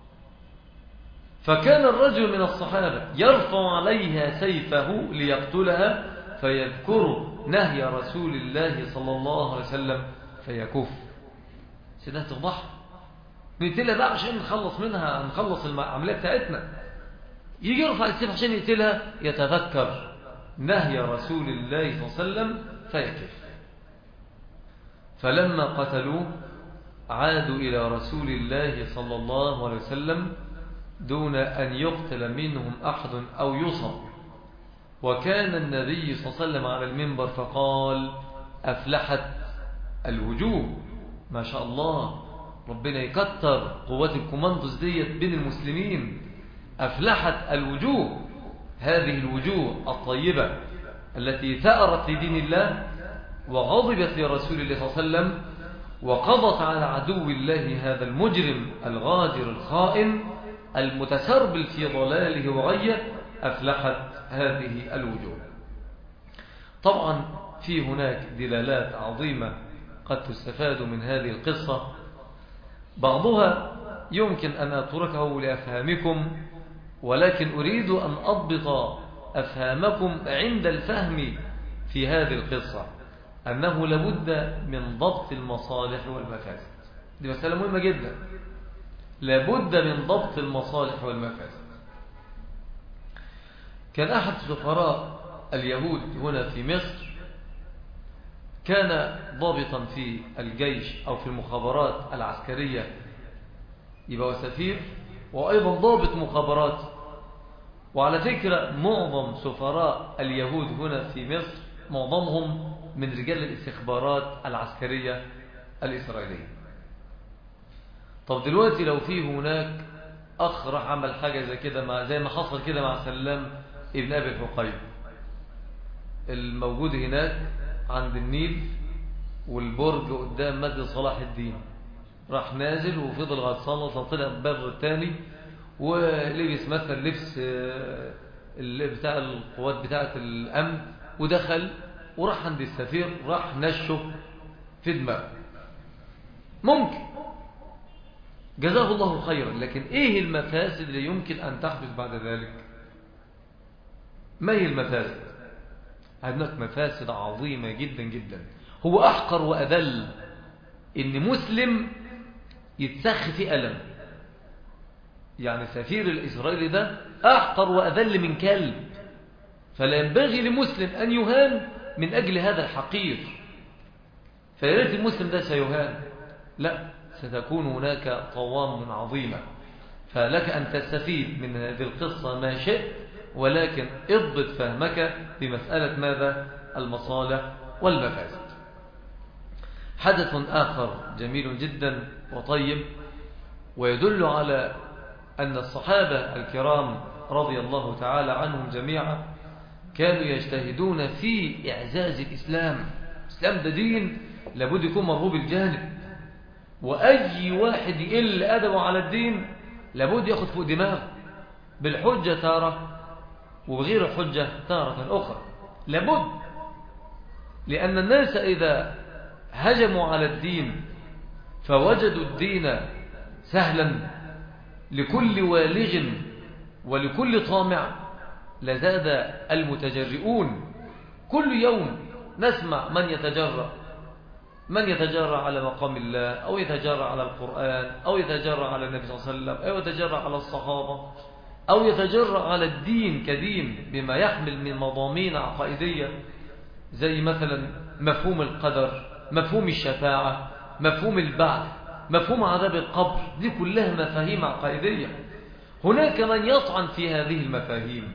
فكان الرجل من الصحابة يرفع عليها سيفه ليقتلها فيذكر نهي رسول الله صلى الله عليه وسلم فيكف. سيدنا تفضح نقتلها بقى عشان نخلص منها، نخلص العملية بتاعتنا. يجي يرفع السيف عشان يقتلها، يتذكر نهي رسول الله صلى الله عليه وسلم فيكف. فلما قتلوه عادوا إلى رسول الله صلى الله عليه وسلم دون أن يقتل منهم أحد أو يصب. وكان النبي صلى الله عليه وسلم على المنبر فقال: أفلحت الوجوه. ما شاء الله، ربنا يكتر قوات الكوماندوز ديت بين المسلمين. أفلحت الوجوه، هذه الوجوه الطيبة التي ثأرت لدين الله وغضبت لرسول الله صلى الله عليه وسلم وقضت على عدو الله هذا المجرم الغادر الخائن المتسربل في ضلاله وغيه. أفلحت هذه الوجوه. طبعا في هناك دلالات عظيمة قد تستفاد من هذه القصة، بعضها يمكن أن أتركه لأفهامكم، ولكن أريد أن أضبط أفهامكم عند الفهم في هذه القصة، أنه لابد من ضبط المصالح والمفاسد. دي مسألة مهمة جدا، لابد من ضبط المصالح والمفاسد. كان أحد سفراء اليهود هنا في مصر كان ضابطا في الجيش أو في المخابرات العسكرية، يبقى سفير وأيضا ضابط مخابرات. وعلى فكرة معظم سفراء اليهود هنا في مصر معظمهم من رجال الاستخبارات العسكرية الإسرائيلية. طب دلوقتي لو في هناك أخ راح عمل حاجة زي كده زي ما حصل كده مع سلام ابن أبي الحقيق الموجود هناك عند النيل والبرج قدام مسجد صلاح الدين، راح نازل وفضل غطسان وطلع البر الثاني ولبس مثلا لبس بتاع القوات بتاعة الأمن ودخل وراح عند السفير، راح نشه في دماغه. ممكن، جزاه الله خيرا، لكن ايه المفاسد اللي يمكن ان تحدث بعد ذلك؟ ما هي المفاسد؟ هناك مفاسد عظيمة جدا جدا. هو احقر واذل ان مسلم يتسخ في ألم. يعني سفير الإسرائيلي ده احقر واذل من كلب، فلا ينبغي لمسلم ان يهان من اجل هذا الحقير. فياريت المسلم ده سيهان، لا، ستكون هناك طوام عظيمة. فلك أن تستفيد من هذه القصة ما شئت، ولكن اضبط فهمك بمسألة ماذا؟ المصالح والمفاسد. حدث آخر جميل جدا وطيب ويدل على أن الصحابة الكرام رضي الله تعالى عنهم جميعا كانوا يجتهدون في إعزاز الإسلام. الإسلام ده دين لابد يكون مرغوب الجانب، وأي واحد يقل أدبه على الدين لابد يأخذ فوق دماغه بالحجة تارة وبغير الحجة تارة أخرى، لابد. لأن الناس إذا هجموا على الدين فوجدوا الدين سهلا لكل والغ ولكل طامع لزاد المتجرئون. كل يوم نسمع من يتجرأ على مقام الله، أو يتجرأ على القرآن، أو يتجرأ على النبي صلى الله عليه وسلم، أو يتجرأ على الصحابة، أو يتجرأ على الدين كدين بما يحمل من مضامين عقائدية، زي مثلا مفهوم القدر، مفهوم الشفاعة، مفهوم البعث، مفهوم عذاب القبر. دي كلها مفاهيم عقائدية. هناك من يطعن في هذه المفاهيم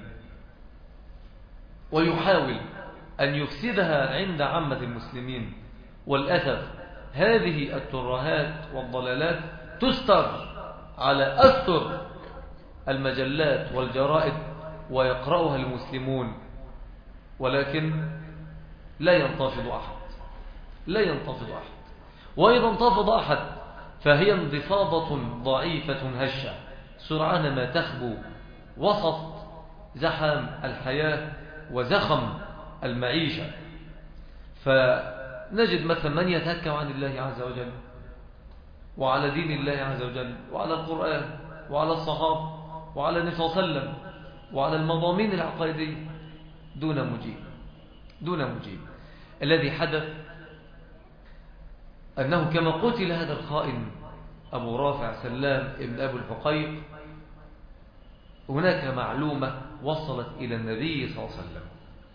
ويحاول أن يفسدها عند عامة المسلمين. والأسف هذه الترهات والضلالات تستر على أستر المجلات والجرائد ويقرأها المسلمون، ولكن لا ينتفض أحد. وإذا انتفض أحد فهي انضفاضة ضعيفة هشة سرعان ما تخبو وسط زحام الحياة وزخم المعيشة. فنجد مثلا من يتهكم عن الله عز وجل وعلى دين الله عز وجل وعلى القرآن وعلى الصحابة وعلى النبي صلى الله عليه وسلم وعلى المضامين العقائدية دون مجيب. الذي حدث أنه كما قتل هذا الخائن أبو رافع سلام ابن أبو الحقيق، هناك معلومة وصلت إلى النبي صلى الله عليه وسلم،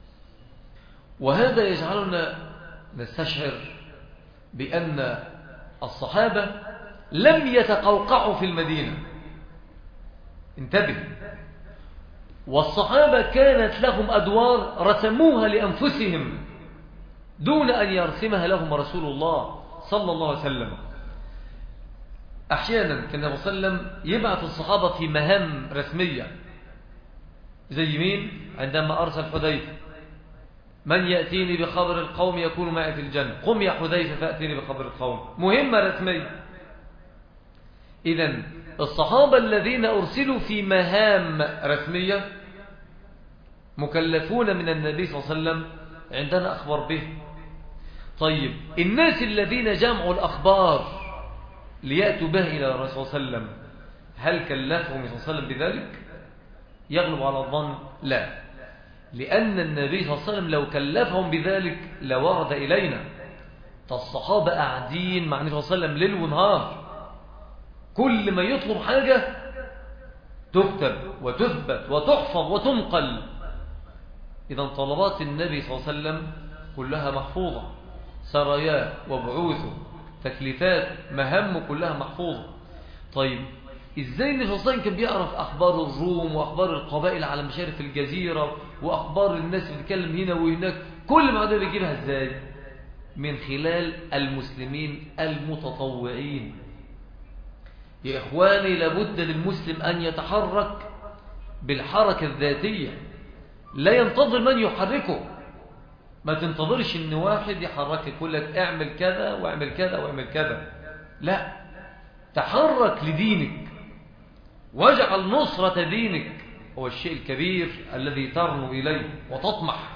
وهذا يجعلنا نستشعر بأن الصحابة لم يتقوقعوا في المدينة. انتبه، والصحابة كانت لهم أدوار رسموها لأنفسهم دون أن يرسمها لهم رسول الله صلى الله عليه وسلم. أحيانا كان النبي صلى الله عليه وسلم يبعث الصحابة في مهام رسمية، زي مين؟ عندما أرسل حذيفة: من يأتيني بخبر القوم يكون معي في الجنة، قم يا حذيفة فأتيني بخبر القوم. مهمة رسمية. إذن الصحابة الذين أرسلوا في مهام رسمية مكلفون من النبي صلى الله عليه وسلم، عندنا أخبر به. طيب الناس الذين جمعوا الأخبار ليأتوا به إلى الرسول صلى الله عليه وسلم، هل كلفهم صلى الله عليه وسلم بذلك؟ يغلب على الظن لا، لأن النبي صلى الله عليه وسلم لو كلفهم بذلك لورد إلينا. الصحابة قاعدين مع النبي صلى الله عليه وسلم ليل ونهار، كل ما يطلب حاجة تكتب وتثبت وتحفظ وتنقل. إذا طلبات النبي صلى الله عليه وسلم كلها محفوظة، سراياه وبعوثه، تكليفات، مهمه كلها محفوظة. طيب إزاي النبي صلى الله عليه وسلم كان بيعرف أخبار الروم وأخبار القبائل على مشارف الجزيرة وأخبار الناس اللي بتتكلم هنا وهناك؟ كل ما ده بيجيبها إزاي؟ من خلال المسلمين المتطوعين. يا إخواني، لابد للمسلم أن يتحرك بالحركة الذاتية، لا ينتظر من يحركه. ما تنتظرش ان واحد يحركك يقول لك اعمل كذا واعمل كذا واعمل كذا، لا، تحرك لدينك واجعل نصرة دينك هو الشيء الكبير الذي ترنو إليه وتطمح.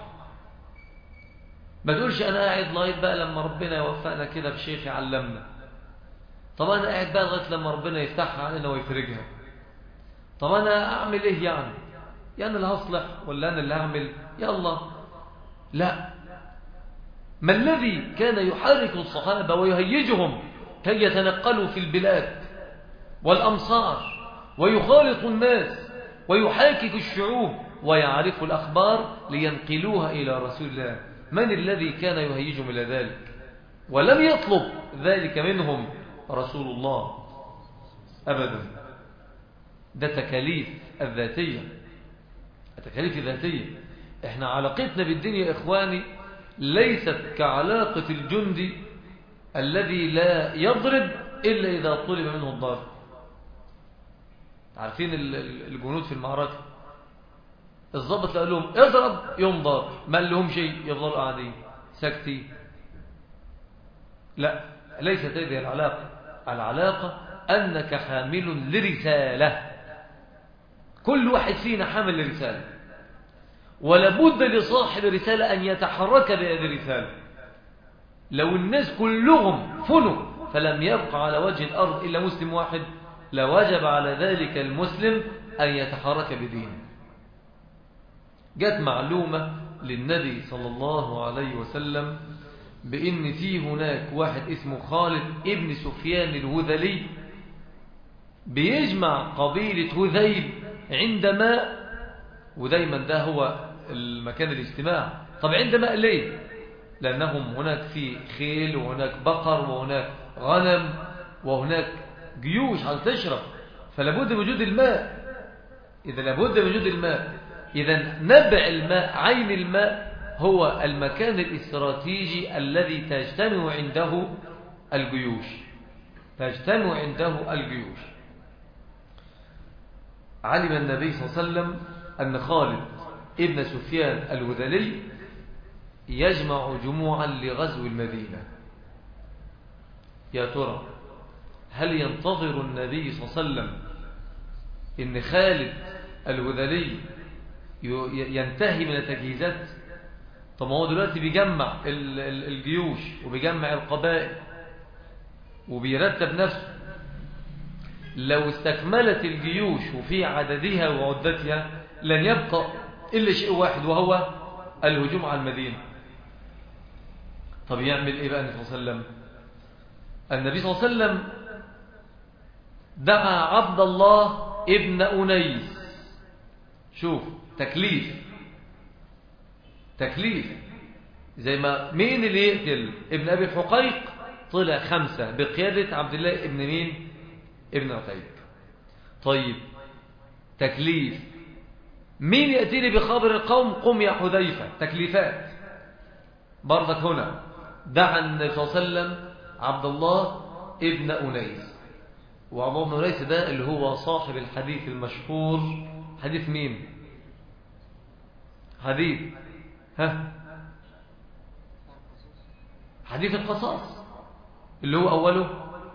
ما تقولش أنا قاعد لغاية بقى لما ربنا يوفقنا كده بشيخ يعلمنا. طب أنا قاعد بقى لغاية لما ربنا يفتحها علينا ويفرجها. طب أنا أعمل إيه يعني اللي هصلح ولا أنا اللي أعمل؟ يلا، لا. ما الذي كان يحرك الصحابة ويهيجهم كي يتنقلوا في البلاد والأمصار ويخالطوا الناس ويحاكك الشعوب ويعرفوا الأخبار لينقلوها إلى رسول الله؟ من الذي كان يهيجهم إلى ذلك؟ ولم يطلب ذلك منهم رسول الله أبدا. ده تكاليف الذاتية، التكاليف الذاتية. احنا علاقتنا بالدنيا يا إخواني ليست كعلاقة الجندي الذي لا يضرب إلا إذا طلب منه الضرب. عارفين الجنود في المعركة، الضابط قال لهم اضرب يوم ضرب، ما قال لهم شيء، يفضلوا قاعدين ساكتين. لا، ليست هذه العلاقة. العلاقة أنك حامل لرسالة، كل واحد فينا حامل لرسالة، ولابد لصاحب الرسالة أن يتحرك بهذه الرسالة. لو الناس كلهم فنوا فلم يبقى على وجه الأرض إلا مسلم واحد، لوجب على ذلك المسلم أن يتحرك بدينه. جاءت معلومة للنبي صلى الله عليه وسلم بأن في هناك واحد اسمه خالد ابن سفيان الهذلي بيجمع قبيلة هذيل عند ماء، ودايما ده هو المكان الاجتماع. طب عند ماء ليه؟ لأنهم هناك في خيل وهناك بقر وهناك غنم وهناك جيوش على تشرب، فلابد من وجود الماء. إذا لابد من وجود الماء، إذا نبع الماء عين الماء هو المكان الاستراتيجي الذي تجتمع عنده الجيوش، تجتمع عنده الجيوش. علم النبي صلى الله عليه وسلم أن خالد ابن سفيان الهذلي يجمع جموعا لغزو المدينة. يا ترى هل ينتظر النبي صلى الله عليه وسلم إن خالد الهذلي ينتهي من التجهيزات؟ طب هو دلوقتي بيجمع الجيوش وبيجمع القبائل وبيرتب نفسه. لو استكملت الجيوش وفي عددها وعدتها لن يبقى إلا شيء واحد، وهو الهجوم على المدينة. طب يعمل إيه بقى النبي صلى الله عليه وسلم؟ النبي صلى الله عليه وسلم دعا عبد الله ابن أنيس. شوف تكليف زي ما مين اللي يقتل ابن أبي الحقيق؟ طلع 5 بقيادة عبد الله ابن مين؟ ابن عتيق. طيب تكليف مين يأتيني بخبر القوم؟ قم يا حذيفة. تكليفات برضك. هنا دعا النبي صلى الله عليه وسلم عبد الله ابن أنيس، وعبد الله بن أنيس ده اللي هو صاحب الحديث المشهور. حديث مين؟ حديث القصاص، اللي هو أوله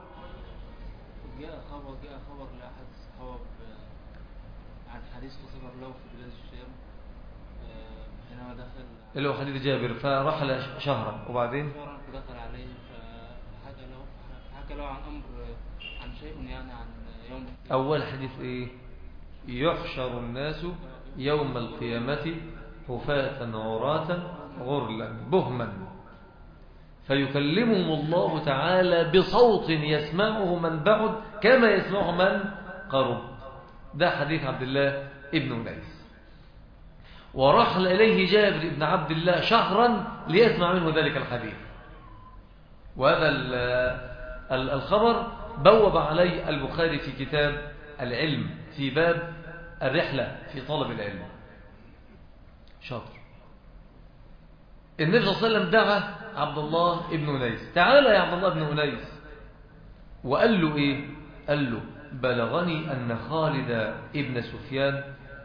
جاء خبر لأحد الصحابة عن حديث تصبر له في بلاد الشام حينما دخل، اللي هو حديث جابر، فرحل شهرا وبعدين دخل عليه فحكى له عن أمر، عن شيء يعني عن يوم أول حديث إيه؟ يحشر الناس يوم القيامة حفاة عراة غرلا بهما فيكلمهم الله تعالى بصوت يسمعه من بعد كما يسمعه من قرب. ده حديث عبد الله ابن أنيس. ورحل إليه جابر بن عبد الله شهرا ليسمع منه ذلك الحديث. وهذا الخبر بوب عليه البخاري في كتاب العلم في باب الرحلة في طلب العلم. شاطر. النبي صلى الله عليه وسلم دعا عبد الله ابن أنيس. تعال يا عبد الله ابن أنيس. وقال له إيه؟ قال له بلغني أن خالد ابن سفيان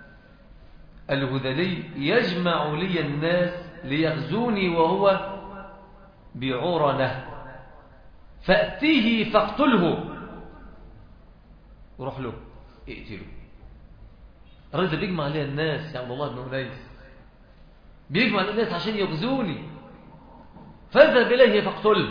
الهذلي يجمع لي الناس ليغزوني وهو بعرنة، فأتيه فاقتله. وروح له اقتله. الراجل ده بيجمع لي الناس يا عبد الله بن أنيس، بيجمع الناس عشان يغزوني، فاذهب إليه فاقتله.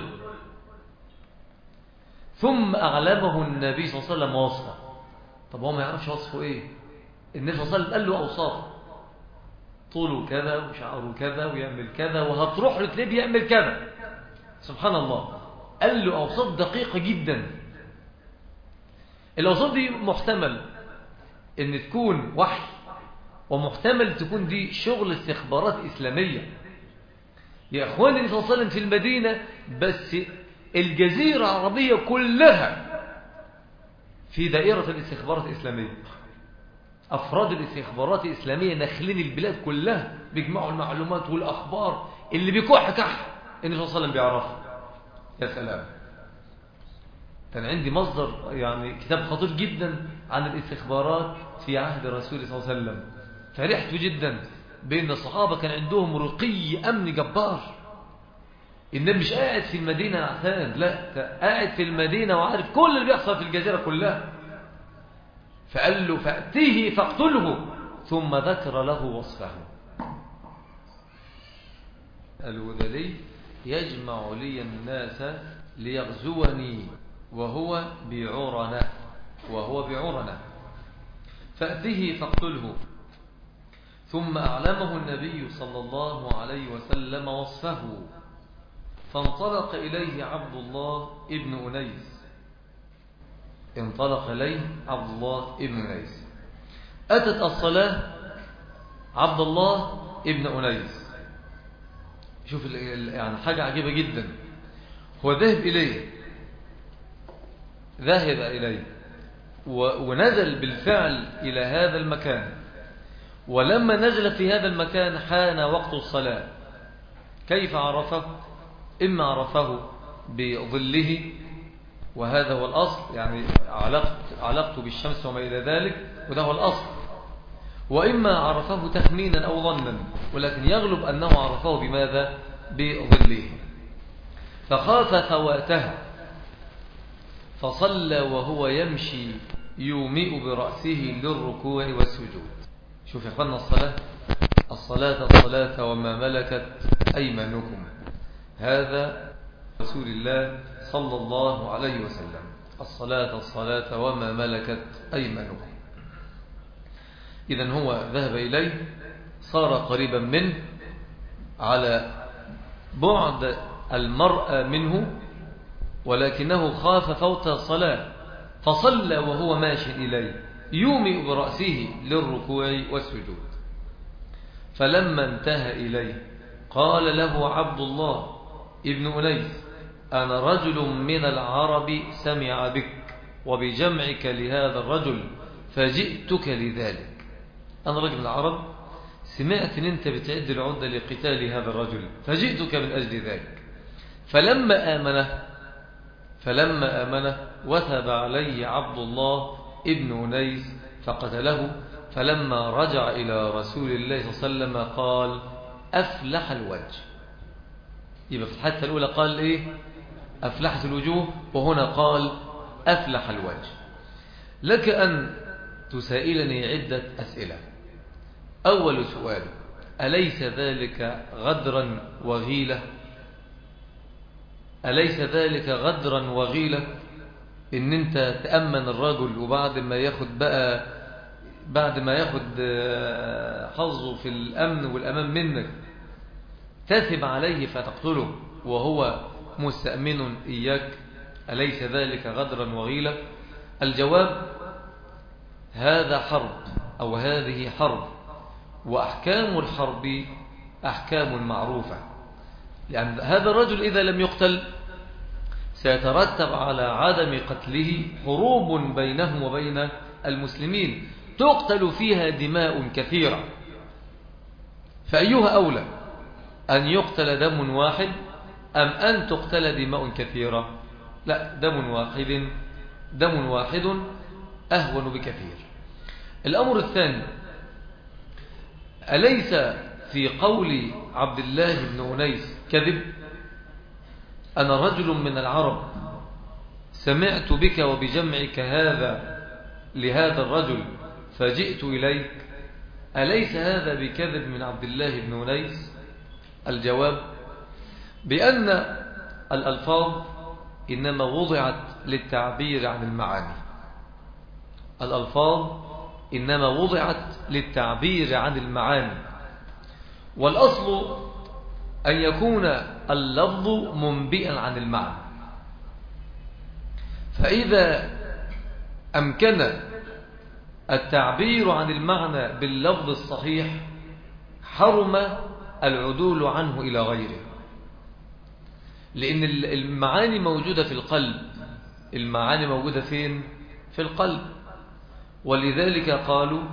ثم أعلمه النبي صلى الله عليه وسلم وصفه. طب هو ما يعرفش وصفه إيه؟ النبي صلى الله عليه وسلم قال له أوصافه، طوله كذا وشعره كذا ويعمل كذا وهتروح له تلاقيه بيعمل كذا. سبحان الله، قال له أوصاف دقيقة جدا. الأوصاف دي محتمل إن تكون وحي، ومحتمل تكون دي شغل استخبارات إسلامية. يا أخواني النبي صلى الله عليه وسلم في المدينة، بس الجزيرة العربية كلها في دائرة الاستخبارات الإسلامية. أفراد الاستخبارات الإسلامية نخلين البلاد كلها، بيجمعوا المعلومات والأخبار اللي بيكح كح النبي صلى الله عليه وسلم بيعرفها. يا سلام. كان عندي مصدر يعني كتاب خطير جدا عن الاستخبارات في عهد الرسول صلى الله عليه وسلم، فرحت جدا بأن الصحابة كان عندهم رقي أمن جبار. النبي مش قاعد في المدينة عثمان، لا، قاعد في المدينة وعارف كل اللي بيحصل في الجزيرة كلها. فقال له فأتيه فاقتله، ثم ذكر له وصفه. الهذلي يجمع لي الناس ليغزوني وهو بعرنة فأتيه فاقتله. ثم أعلمه النبي صلى الله عليه وسلم وصفه، فانطلق إليه عبد الله ابن أنيس. انطلق إليه عبد الله ابن أنيس. أتت الصلاة عبد الله ابن أنيس. شوف يعني حاجة عجيبة جدا. هو ذهب إليه ونزل بالفعل إلى هذا المكان. ولما نزل في هذا المكان حان وقت الصلاة. كيف عرفه؟ إما عرفه بظله، وهذا هو الأصل، يعني علاقته بالشمس وما إلى ذلك، وده هو الأصل. وإما عرفه تخمينا أو ظنا، ولكن يغلب أنه عرفه بماذا؟ بظله. فخاف فواتها فصلى وهو يمشي يومئ برأسه للركوع والسجود. شوف يا أخوانا الصلاة وما ملكت أيمانكم. هذا رسول الله صلى الله عليه وسلم. الصلاة وما ملكت أيمانكم. إذن هو ذهب إليه، صار قريبا منه على بعد المرأة منه، ولكنه خاف فوت الصلاة، فصلى وهو ماشي إليه يومئ برأسه للركوع والسجود. فلما انتهى إليه قال له عبد الله ابن أنيس: أنا رجل من العرب سمع بك وبجمعك لهذا الرجل فجئتك لذلك. أنا رجل من العرب، سمعت أن أنت بتعد العدة لقتال هذا الرجل، فجئتك من أجل ذلك. فلما آمنه وثب عليه عبد الله ابن أنيس فقتله. فلما رجع إلى رسول الله صلى الله عليه وسلم قال: أفلح الوجه. يبقى في الحادثة الأولى قال إيه؟ أفلحت الوجوه، وهنا قال أفلح الوجه. لك أن تسائلني عدة أسئلة. أول سؤال: أليس ذلك غدرا وغيلة؟ أليس ذلك غدرا وغيلة إن أنت تأمن الرجل، وبعد ما ياخد حظه في الأمن والأمان منك تثب عليه فتقتله وهو مستأمن إياك؟ أليس ذلك غدرا وغيلة؟ الجواب: هذا حرب، أو هذه حرب، وأحكام الحرب أحكام معروفة. لأن هذا الرجل إذا لم يقتل سيترتب على عدم قتله حروب بينهم وبين المسلمين تقتل فيها دماء كثيرة. فأيها أولى، أن يقتل دم واحد أم أن تقتل دماء كثيرة؟ لا، دم واحد أهون بكثير. الأمر الثاني: أليس في قول عبد الله بن أنيس كذب؟ أنا رجل من العرب سمعت بك وبجمعك لهذا الرجل فجئت إليك. أليس هذا بكذب من عبد الله بن أنيس؟ الجواب: بأن الألفاظ إنما وضعت للتعبير عن المعاني. الألفاظ إنما وضعت للتعبير عن المعاني، والأصل أن يكون اللفظ منبئا عن المعنى. فإذا أمكن التعبير عن المعنى باللفظ الصحيح حرم العدول عنه إلى غيره، لأن المعاني موجودة في القلب. المعاني موجودة فين؟ في القلب. ولذلك قالوا: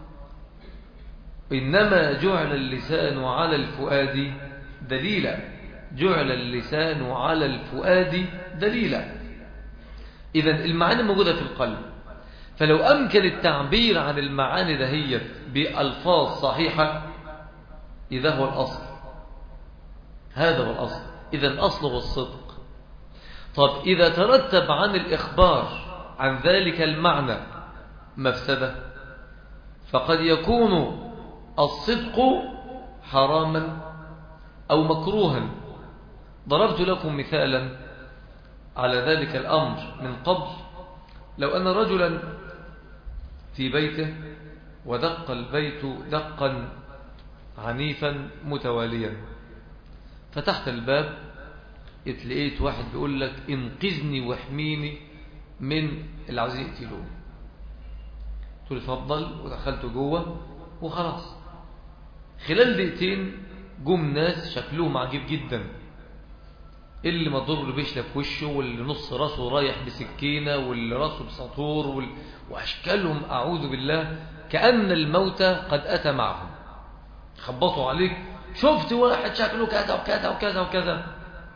إنما جعل اللسان على الفؤاد دليلا. جعل اللسان على الفؤاد دليلا. إذن المعاني موجودة في القلب، فلو أمكن التعبير عن المعاني دهيت بألفاظ صحيحة إذا هو الأصل. هذا هو الأصل. إذا أصله الصدق. طب إذا ترتب عن الإخبار عن ذلك المعنى مفسدة، فقد يكون الصدق حراما أو مكروها. ضربت لكم مثالا على ذلك الأمر من قبل. لو أن رجلا في بيته ودق البيت دقا عنيفا متواليا، فتحت الباب اتلقيت واحد بيقول لك انقذني واحميني من اللي عايزين يقتلوه. قلت له اتفضل، ودخلت جوه وخلاص. خلال دقيقتين جم ناس شكلهم عجيب جدا، اللي مضر بيشلف وشه، واللي نص راسه رايح بسكينة، واللي راسه بسطور، وأشكالهم أعوذ بالله كأن الموت قد أتى معهم. خبطوا عليك، شفت واحد شكله كذا وكذا وكذا وكذا.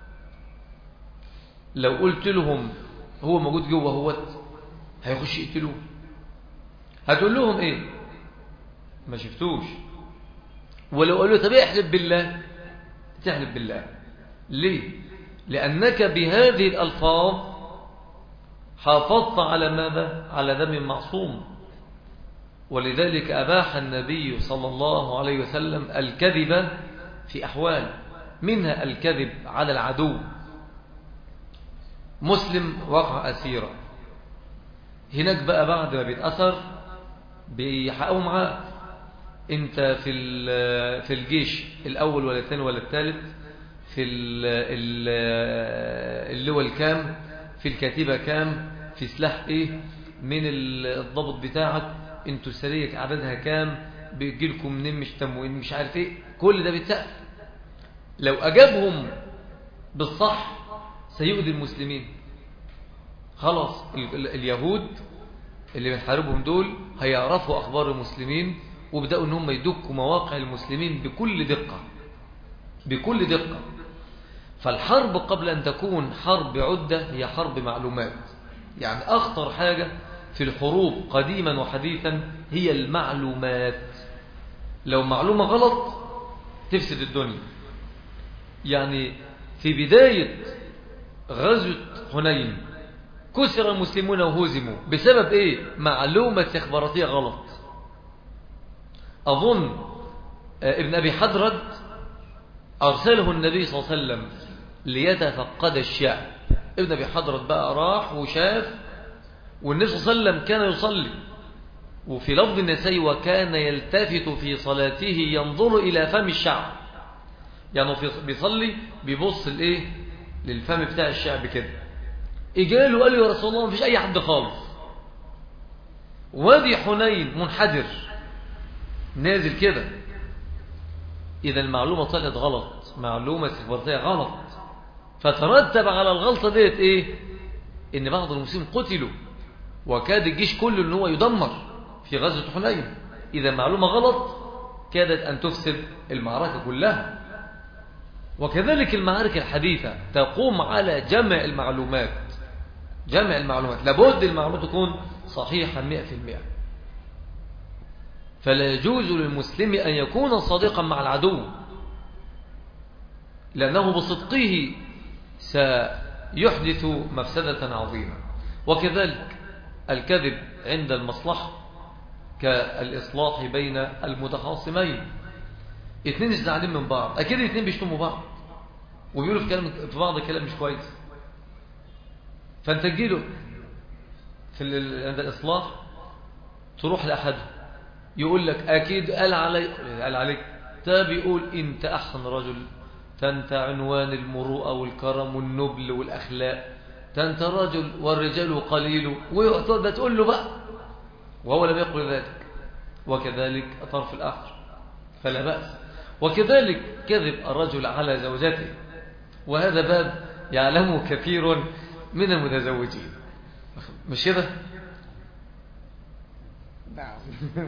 لو قلت لهم هو موجود جوه هوت هيخش يقتلوه، هتقول لهم ايه؟ ما شفتوش. ولو قالوا طب احلف بالله، تحلف بالله. ليه؟ لأنك بهذه الألفاظ حافظت على ماذا؟ على دم معصوم. ولذلك أباح النبي صلى الله عليه وسلم الكذب في أحوال، منها الكذب على العدو. مسلم وقع أسيرا، هناك بقى بعد ما بيتأثر بيحققوا معاه، انت في الجيش الأول ولا الثاني ولا الثالث، في اللواء الكام، في الكتيبة كام، في سلاح ايه، من الضابط بتاعك، انتوا سرية عددها كام، بيجيلكم منين، مش تموين، مش عارف ايه، كل ده بيتسقف. لو أجابهم بالصح سيؤذي المسلمين. خلاص اليهود اللي بنحاربهم دول هيعرفوا أخبار المسلمين، وبدأوا أنهم يدكوا مواقع المسلمين بكل دقة بكل دقة. فالحرب قبل أن تكون حرب عدة هي حرب معلومات. يعني أخطر حاجة في الحروب قديما وحديثا هي المعلومات. لو معلومة غلط تفسد الدنيا. يعني في بداية غزوة حنين كسر المسلمون وهزموا بسبب ايه؟ معلومة استخباراتية غلط. أظن ابن أبي حدرد أرسله النبي صلى الله عليه وسلم ليتفقد الشعب. ابن أبي حدرد بقى راح وشاف، والنبي صلى الله عليه وسلم كان يصلي، وفي لفظ النسائي وكان يلتفت في صلاته ينظر إلى فم الشعب. يعني بيصلي بيبص الايه للفم بتاع الشعب كده. اجاله قال له يا رسول الله مفيش اي حد خالص، وادي حنين منحدر نازل كده. اذا المعلومه طلعت غلط، معلومه استخباراتيه غلط، فترتب على الغلطه ديت ايه؟ ان بعض المسلمين قتلوا، وكاد الجيش كله ان هو يدمر في غزوه حنين. اذا معلومه غلط كادت ان تفسد المعركه كلها. وكذلك المعارك الحديثة تقوم على جمع المعلومات. جمع المعلومات لابد المعلومات تكون صحيحة 100%. فلا يجوز للمسلم أن يكون صادقا مع العدو، لأنه بصدقه سيحدث مفسدة عظيمة. وكذلك الكذب عند المصلحة كالإصلاح بين المتخاصمين. اتنين زعلانين من بعض، اكيد اتنين بيشتموا بعض وبيقولوا في بعض الكلام مش كويس، فانت تجيله عند الاصلاح تروح لاحدهم يقول لك اكيد قال عليك، ده بيقول انت احسن رجل، انت عنوان المروءه والكرم والنبل والاخلاق، انت رجل والرجال قليل، وتقعد تقول له بقى وهو لم يقل ذلك. وكذلك الطرف الاخر فلا باس. وكذلك كذب الرجل على زوجته، وهذا باب يعلمه كثير من المتزوجين، مش كده؟ نعم.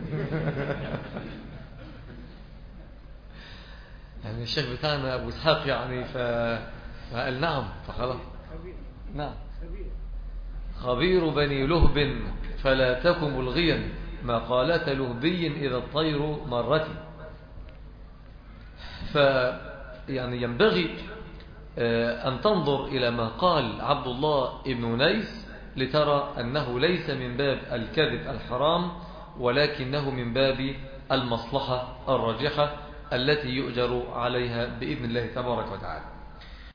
يعني الشيخ بتاعنا أبو إسحاق يعني فقال نعم، فخلاص نعم. خبير بني لهب فلا تك ملغيا، مقالة لهبي إذا الطير مرتي. يعني ينبغي أن تنظر إلى ما قال عبد الله بن أنيس لترى أنه ليس من باب الكذب الحرام، ولكنه من باب المصلحة الراجحة التي يؤجر عليها بإذن الله تبارك وتعالى.